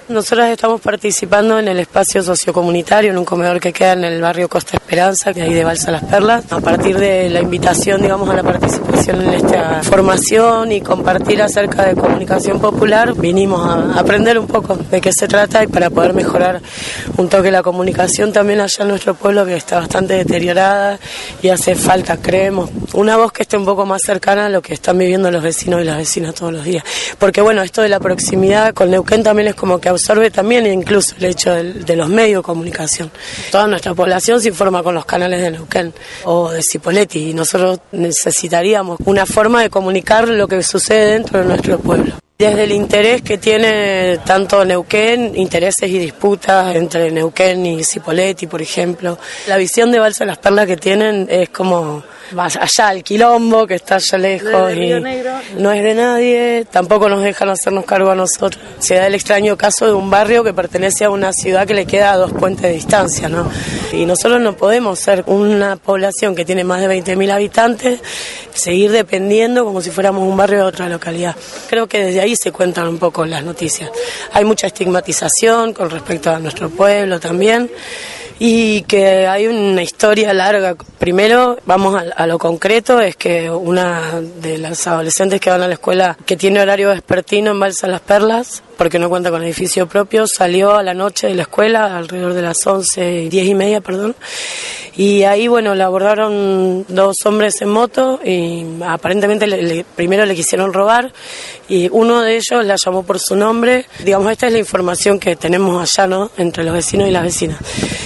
Nosotras estamos participando en el espacio sociocomunitario, en un comedor que queda en el barrio Costa Esperanza, que hay de Balsa Las Perlas. A partir de la invitación, digamos, a la participación en esta formación y compartir acerca de comunicación popular, vinimos a aprender un poco de qué se trata y para poder mejorar un toque la comunicación también allá en nuestro pueblo, que está bastante deteriorada y hace falta, creemos, una voz que esté un poco más cercana a lo que están viviendo los vecinos y las vecinas todos los días. Porque bueno, esto de la proximidad con Neuquén también es como que absorbe también incluso el hecho de, de los medios de comunicación. Toda nuestra población se informa con los canales de Neuquén o de Cipolletti y nosotros necesitaríamos una forma de comunicar lo que sucede dentro de nuestro pueblo. Desde el interés que tiene tanto Neuquén, intereses y disputas entre Neuquén y Cipolletti, por ejemplo. La visión de Balsa Las Perlas que tienen es como más allá, el quilombo que está allá lejos y no es de nadie, tampoco nos dejan hacernos cargo a nosotros. Se da el extraño caso de un barrio que pertenece a una ciudad que le queda a dos puentes de distancia, ¿no? Y nosotros no podemos ser una población que tiene más de veinte mil habitantes, seguir dependiendo como si fuéramos un barrio de otra localidad. Creo que desde ahí se cuentan un poco las noticias. Hay mucha estigmatización con respecto a nuestro pueblo también. Y que hay una historia larga. Primero, vamos a, a lo concreto, es que una de las adolescentes que van a la escuela, que tiene horario vespertino en Balsa Las Perlas, porque no cuenta con edificio propio, salió a la noche de la escuela, alrededor de las once, diez y media, perdón, y ahí, bueno, la abordaron dos hombres en moto y aparentemente le, le, primero le quisieron robar y uno de ellos la llamó por su nombre. Digamos, esta es la información que tenemos allá, ¿no?, entre los vecinos y las vecinas.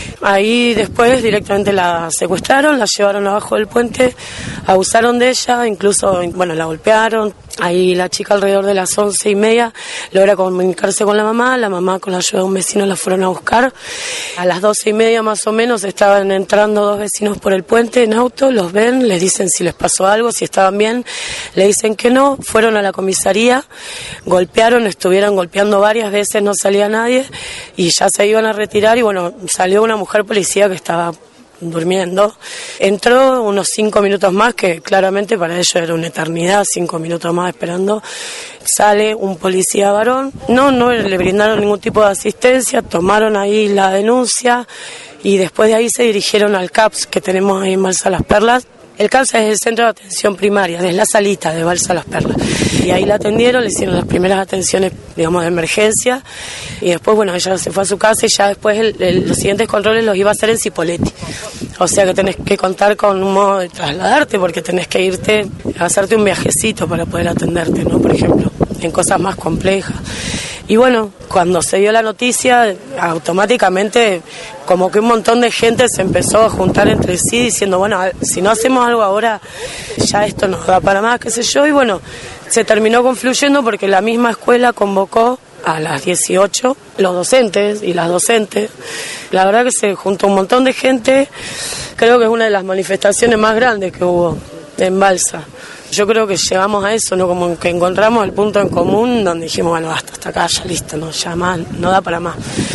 Ahí después directamente la secuestraron, la llevaron abajo del puente, abusaron de ella, incluso, bueno, la golpearon. Ahí la chica alrededor de las once y media logra comunicarse con la mamá, la mamá con la ayuda de un vecino la fueron a buscar. A las doce y media más o menos estaban entrando dos vecinos por el puente en auto, los ven, les dicen si les pasó algo, si estaban bien, le dicen que no, fueron a la comisaría, golpearon, estuvieron golpeando varias veces, no salía nadie y ya se iban a retirar y bueno, salió una mujer policía que estaba durmiendo, entró unos cinco minutos más, que claramente para ellos era una eternidad, cinco minutos más esperando, sale un policía varón, no, no le brindaron ningún tipo de asistencia, tomaron ahí la denuncia y después de ahí se dirigieron al C A P S que tenemos ahí en Balsa Las Perlas. El C A P S es el Centro de Atención Primaria, es la salita de Balsa Las Perlas. Y ahí la atendieron, le hicieron las primeras atenciones, digamos, de emergencia. Y después, bueno, ella se fue a su casa y ya después el, el, los siguientes controles los iba a hacer en Cipolletti. O sea que tenés que contar con un modo de trasladarte porque tenés que irte a hacerte un viajecito para poder atenderte, ¿no? Por ejemplo, en cosas más complejas. Y bueno, cuando se dio la noticia, automáticamente como que un montón de gente se empezó a juntar entre sí diciendo, bueno, si no hacemos algo ahora, ya esto nos da para más, qué sé yo. Y bueno, se terminó confluyendo porque la misma escuela convocó a las dieciocho, los docentes y las docentes. La verdad que se juntó un montón de gente, creo que es una de las manifestaciones más grandes que hubo en Balsa. Yo creo que llegamos a eso, ¿no? Como que encontramos el punto en común donde dijimos, bueno, basta, hasta acá, ya listo, no, ya más, no da para más.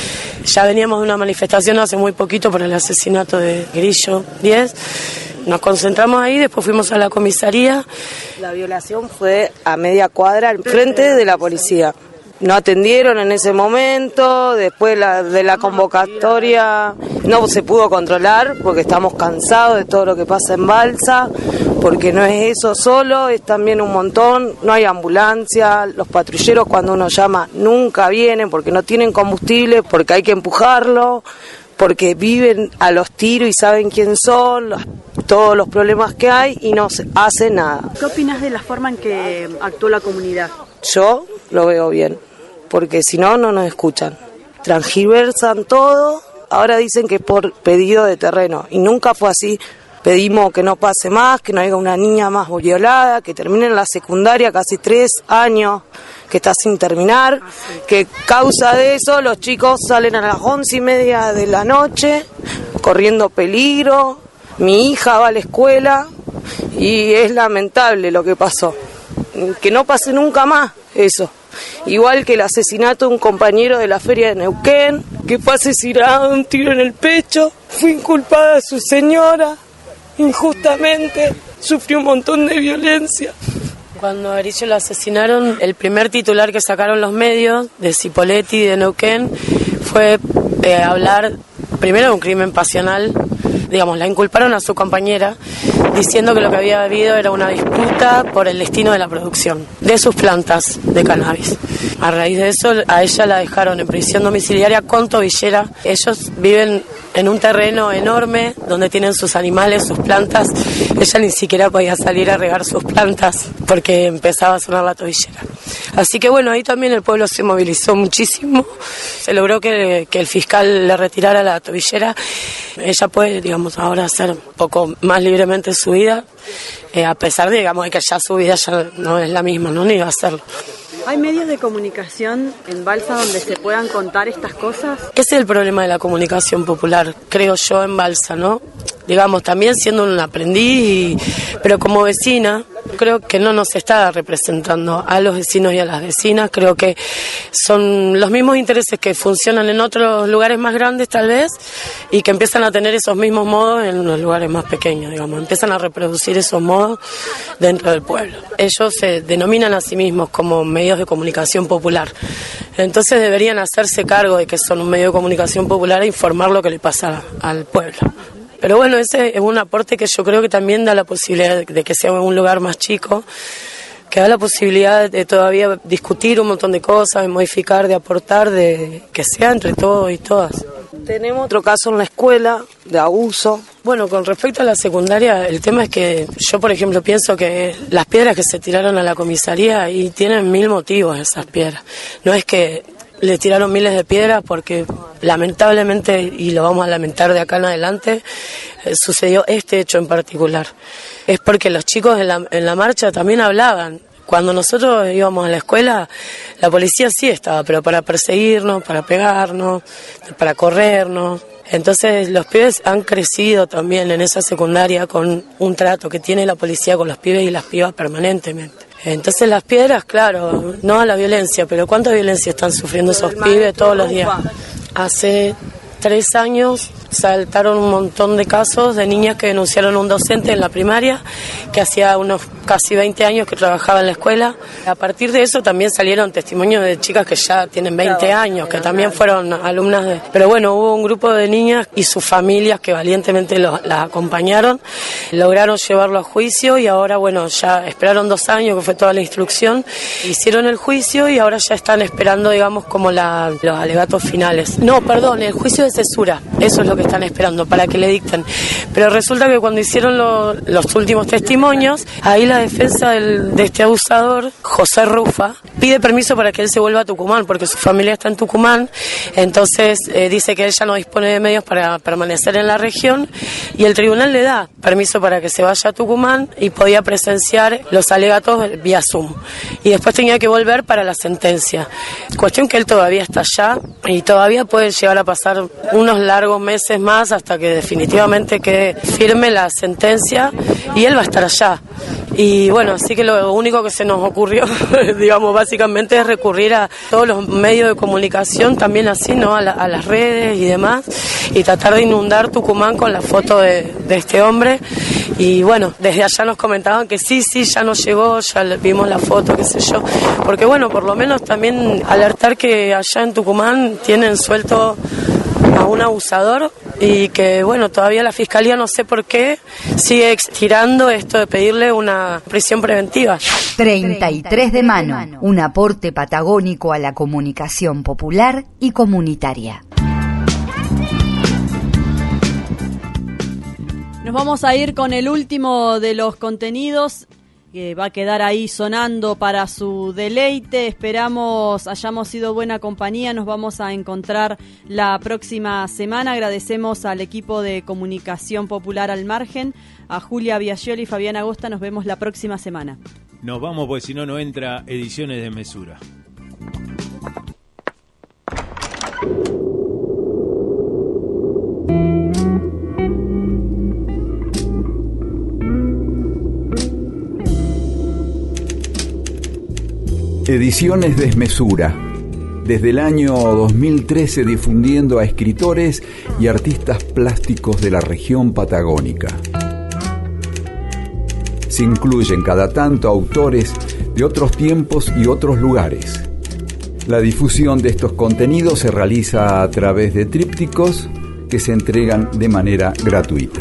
Ya veníamos de una manifestación hace muy poquito por el asesinato de Grillo diez. Nos concentramos ahí, después fuimos a la comisaría. La violación fue a media cuadra al frente de la policía. No atendieron en ese momento, después la, de la convocatoria no se pudo controlar porque estamos cansados de todo lo que pasa en Balsa, porque no es eso solo, es también un montón, no hay ambulancia, los patrulleros cuando uno llama nunca vienen porque no tienen combustible, porque hay que empujarlo, porque viven a los tiros y saben quién son, los, todos los problemas que hay y no se hace nada. ¿Qué opinas de la forma en que actuó la comunidad? Yo lo veo bien, porque si no, no nos escuchan. Transgiversan todo, ahora dicen que por pedido de terreno, y nunca fue así. Pedimos que no pase más, que no haya una niña más violada, que termine la secundaria, casi tres años, que está sin terminar, que causa de eso los chicos salen a las once y media de la noche, corriendo peligro. Mi hija va a la escuela y es lamentable lo que pasó. Que no pase nunca más eso. Igual que el asesinato de un compañero de la feria de Neuquén, que fue asesinado de un tiro en el pecho, fue inculpada su señora, injustamente, sufrió un montón de violencia. Cuando a Erizo lo asesinaron, el primer titular que sacaron los medios de Cipolletti y de Neuquén fue eh, hablar primero de un crimen pasional. Digamos, la inculparon a su compañera diciendo que lo que había habido era una disputa por el destino de la producción de sus plantas de cannabis. A raíz de eso, a ella la dejaron en prisión domiciliaria con tobillera. Ellos viven en un terreno enorme donde tienen sus animales, sus plantas. Ella ni siquiera podía salir a regar sus plantas porque empezaba a sonar la tobillera. Así que bueno, ahí también el pueblo se movilizó muchísimo. Se logró que, que el fiscal le retirara la tobillera. Ella puede, digamos, ahora hacer un poco más libremente su vida, eh, a pesar de, digamos, de que ya su vida ya no es la misma, no ni va a hacerlo. ¿Hay medios de comunicación en Balsa donde se puedan contar estas cosas? Ese es el problema de la comunicación popular, creo yo, en Balsa, ¿no? Digamos, también siendo un aprendiz, y, pero como vecina, creo que no nos está representando a los vecinos y a las vecinas. Creo que son los mismos intereses que funcionan en otros lugares más grandes, tal vez, y que empiezan a tener esos mismos modos en los lugares más pequeños, digamos. Empiezan a reproducir esos modos dentro del pueblo. Ellos se denominan a sí mismos como medios de comunicación popular. Entonces deberían hacerse cargo de que son un medio de comunicación popular e informar lo que le pasa al pueblo. Pero bueno, ese es un aporte que yo creo que también da la posibilidad de que sea un lugar más chico, que da la posibilidad de todavía discutir un montón de cosas, de modificar, de aportar, de que sea entre todos y todas. Tenemos otro caso en la escuela de abuso. Bueno, con respecto a la secundaria, el tema es que yo, por ejemplo, pienso que las piedras que se tiraron a la comisaría, y tienen mil motivos esas piedras. No es que le tiraron miles de piedras porque lamentablemente, y lo vamos a lamentar de acá en adelante, eh, sucedió este hecho en particular. Es porque los chicos en la, en la marcha también hablaban. Cuando nosotros íbamos a la escuela, la policía sí estaba, pero para perseguirnos, para pegarnos, para corrernos. Entonces los pibes han crecido también en esa secundaria con un trato que tiene la policía con los pibes y las pibas permanentemente. Entonces las piedras, claro, no a la violencia, pero ¿cuánta violencia están sufriendo esos pibes todos los días? Hace tres años saltaron un montón de casos de niñas que denunciaron a un docente en la primaria que hacía unos casi veinte años que trabajaba en la escuela. A partir de eso también salieron testimonios de chicas que ya tienen veinte años, que también fueron alumnas de... Pero bueno, hubo un grupo de niñas y sus familias que valientemente los, las acompañaron, lograron llevarlo a juicio y ahora, bueno, ya esperaron dos años, que fue toda la instrucción, hicieron el juicio y ahora ya están esperando, digamos, como la, los alegatos finales. No, perdón, el juicio de cesura, eso es lo que están esperando, para que le dicten. Pero resulta que cuando hicieron lo, los últimos testimonios, ahí la defensa del, de este abusador, José Rufa, pide permiso para que él se vuelva a Tucumán, porque su familia está en Tucumán, entonces eh, dice que ella no dispone de medios para permanecer en la región, y el tribunal le da permiso para que se vaya a Tucumán y podía presenciar los alegatos vía Zoom. Y después tenía que volver para la sentencia. Cuestión que él todavía está allá y todavía puede llegar a pasar unos largos meses más hasta que definitivamente quede firme la sentencia y él va a estar allá. Y bueno, así que lo único que se nos ocurrió, digamos, básicamente es recurrir a todos los medios de comunicación, también así, ¿no? A, la, a las redes y demás, y tratar de inundar Tucumán con la foto de, de este hombre. Y bueno, desde allá nos comentaban que sí, sí, ya nos llegó, ya vimos la foto, qué sé yo. Porque bueno, por lo menos también alertar que allá en Tucumán tienen suelto a un abusador y que bueno, todavía la fiscalía no sé por qué sigue estirando esto de pedirle una prisión preventiva. treinta y tres de mano, un aporte patagónico a la comunicación popular y comunitaria. Nos vamos a ir con el último de los contenidos que va a quedar ahí sonando para su deleite. Esperamos hayamos sido buena compañía. Nos vamos a encontrar la próxima semana. Agradecemos al equipo de Comunicación Popular Al Margen, a Julia Biagioli y Fabián Agosta. Nos vemos la próxima semana. Nos vamos porque si no, no entra Ediciones de Mesura. Ediciones Desmesura, desde el año dos mil trece difundiendo a escritores y artistas plásticos de la región patagónica. Se incluyen cada tanto autores de otros tiempos y otros lugares. La difusión de estos contenidos se realiza a través de trípticos que se entregan de manera gratuita.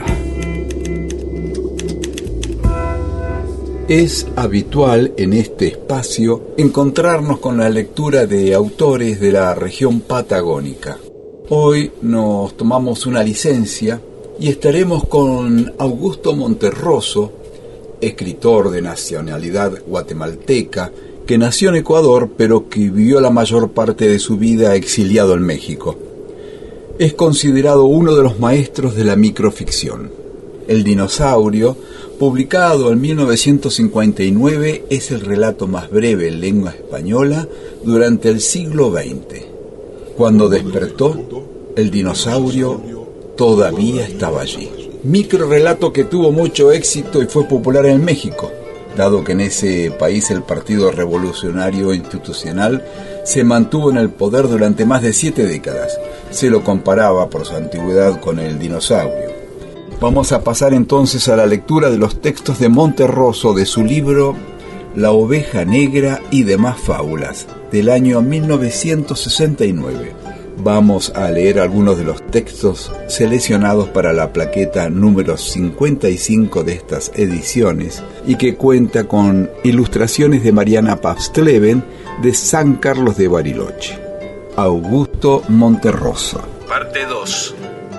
Es habitual en este espacio encontrarnos con la lectura de autores de la región patagónica. Hoy nos tomamos una licencia y estaremos con Augusto Monterroso, escritor de nacionalidad guatemalteca, que nació en Ecuador pero que vivió la mayor parte de su vida exiliado en México. Es considerado uno de los maestros de la microficción. El dinosaurio, publicado en mil novecientos cincuenta y nueve, es el relato más breve en lengua española durante el siglo veinte. Cuando despertó, el dinosaurio todavía estaba allí. Microrelato que tuvo mucho éxito y fue popular en México, dado que en ese país el Partido Revolucionario Institucional se mantuvo en el poder durante más de siete décadas. Se lo comparaba por su antigüedad con el dinosaurio. Vamos a pasar entonces a la lectura de los textos de Monterroso de su libro La oveja negra y demás fábulas, del año mil novecientos sesenta y nueve. Vamos a leer algunos de los textos seleccionados para la plaqueta número cincuenta y cinco de estas ediciones y que cuenta con ilustraciones de Mariana Pabstleven de San Carlos de Bariloche. Augusto Monterroso. Parte dos.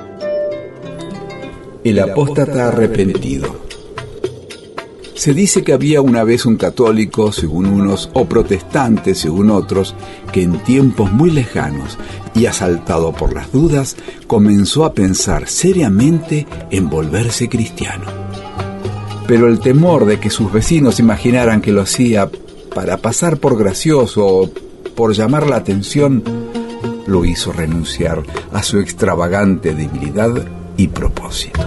El apóstata arrepentido. Se dice que había una vez un católico, según unos, o protestante, según otros, que en tiempos muy lejanos y asaltado por las dudas, comenzó a pensar seriamente en volverse cristiano. Pero el temor de que sus vecinos imaginaran que lo hacía para pasar por gracioso o por llamar la atención, lo hizo renunciar a su extravagante debilidad y propósito.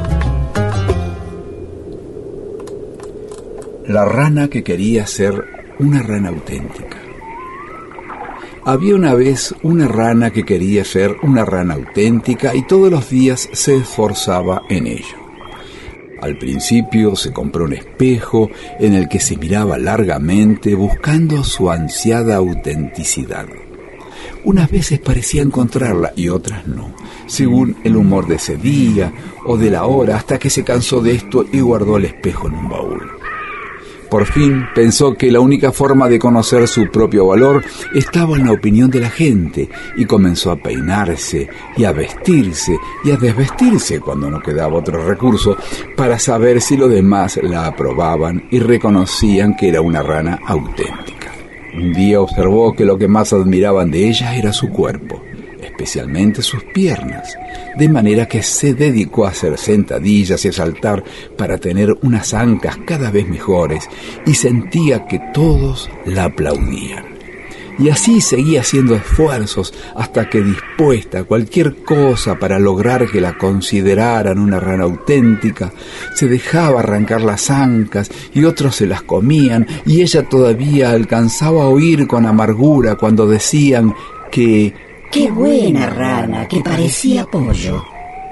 La rana que quería ser una rana auténtica. Había una vez una rana que quería ser una rana auténtica y todos los días se esforzaba en ello. Al principio se compró un espejo en el que se miraba largamente buscando su ansiada autenticidad. Unas veces parecía encontrarla y otras no, según el humor de ese día o de la hora, hasta que se cansó de esto y guardó el espejo en un baúl. Por fin pensó que la única forma de conocer su propio valor estaba en la opinión de la gente y comenzó a peinarse y a vestirse y a desvestirse cuando no quedaba otro recurso para saber si los demás la aprobaban y reconocían que era una rana auténtica. Un día observó que lo que más admiraban de ella era su cuerpo, especialmente sus piernas, de manera que se dedicó a hacer sentadillas y a saltar para tener unas ancas cada vez mejores y sentía que todos la aplaudían. Y así seguía haciendo esfuerzos hasta que, dispuesta a cualquier cosa para lograr que la consideraran una rana auténtica, se dejaba arrancar las ancas y otros se las comían y ella todavía alcanzaba a oír con amargura cuando decían que ¡qué buena rana, que parecía pollo!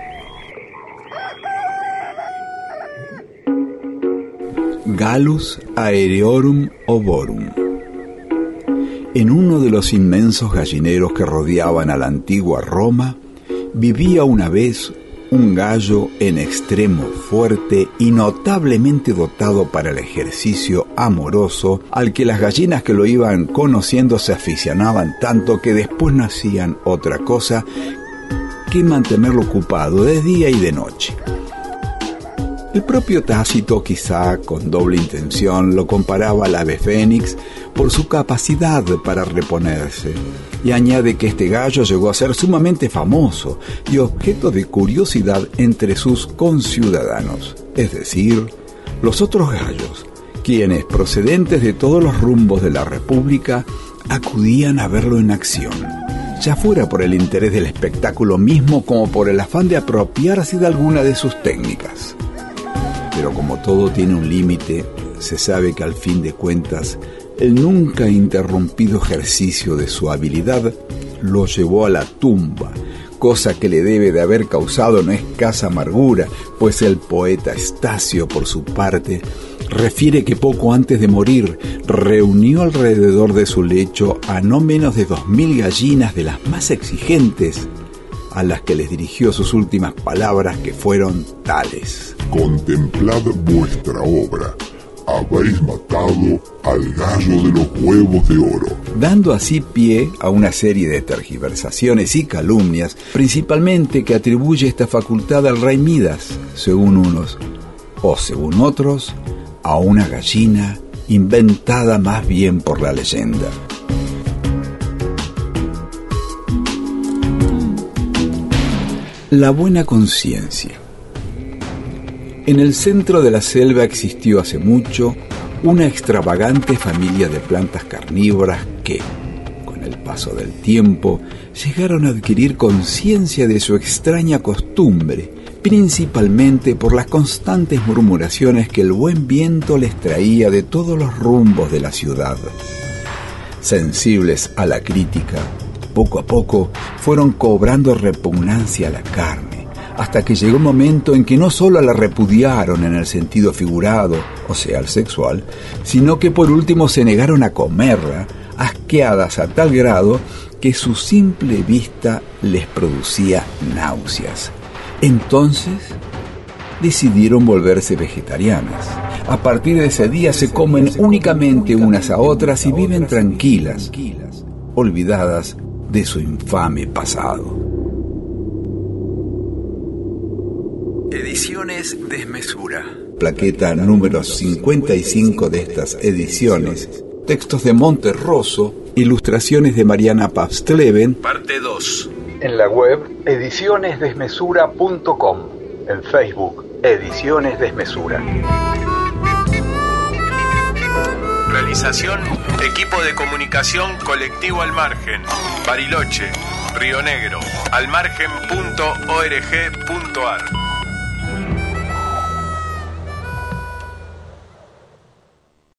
Gallus aereorum ovorum. En uno de los inmensos gallineros que rodeaban a la antigua Roma, vivía una vez un gallo en extremo fuerte y notablemente dotado para el ejercicio amoroso, al que las gallinas que lo iban conociendo se aficionaban tanto que después no hacían otra cosa que mantenerlo ocupado de día y de noche. El propio Tácito, quizá con doble intención, lo comparaba al ave fénix por su capacidad para reponerse, y añade que este gallo llegó a ser sumamente famoso y objeto de curiosidad entre sus conciudadanos, es decir, los otros gallos, quienes, procedentes de todos los rumbos de la República, acudían a verlo en acción, ya fuera por el interés del espectáculo mismo como por el afán de apropiarse de alguna de sus técnicas. Pero como todo tiene un límite, se sabe que al fin de cuentas, el nunca interrumpido ejercicio de su habilidad lo llevó a la tumba, cosa que le debe de haber causado no escasa amargura, pues el poeta Estacio, por su parte, refiere que poco antes de morir reunió alrededor de su lecho a no menos de dos mil gallinas de las más exigentes, a las que les dirigió sus últimas palabras, que fueron tales: contemplad vuestra obra, habéis matado al gallo de los huevos de oro. Dando así pie a una serie de tergiversaciones y calumnias, principalmente que atribuye esta facultad al rey Midas, según unos, o según otros, a una gallina inventada más bien por la leyenda. La buena conciencia. En el centro de la selva existió hace mucho una extravagante familia de plantas carnívoras que, con el paso del tiempo, llegaron a adquirir conciencia de su extraña costumbre, principalmente por las constantes murmuraciones que el buen viento les traía de todos los rumbos de la ciudad. Sensibles a la crítica, poco a poco fueron cobrando repugnancia a la carne, hasta que llegó un momento en que no solo la repudiaron en el sentido figurado, o sea, el sexual, sino que por último se negaron a comerla, asqueadas a tal grado que su simple vista les producía náuseas. Entonces decidieron volverse vegetarianas. A partir de ese día se comen únicamente unas a otras y viven tranquilas, olvidadas de su infame pasado. Ediciones Desmesura. Plaqueta número cincuenta y cinco de estas ediciones. Textos de Monterroso, ilustraciones de Mariana Pavstleven. Parte dos. En la web ediciones desmesura punto com. En Facebook, Ediciones Desmesura. Realización, equipo de comunicación Colectivo Al Margen, Bariloche, Río Negro, almargen punto org punto ar.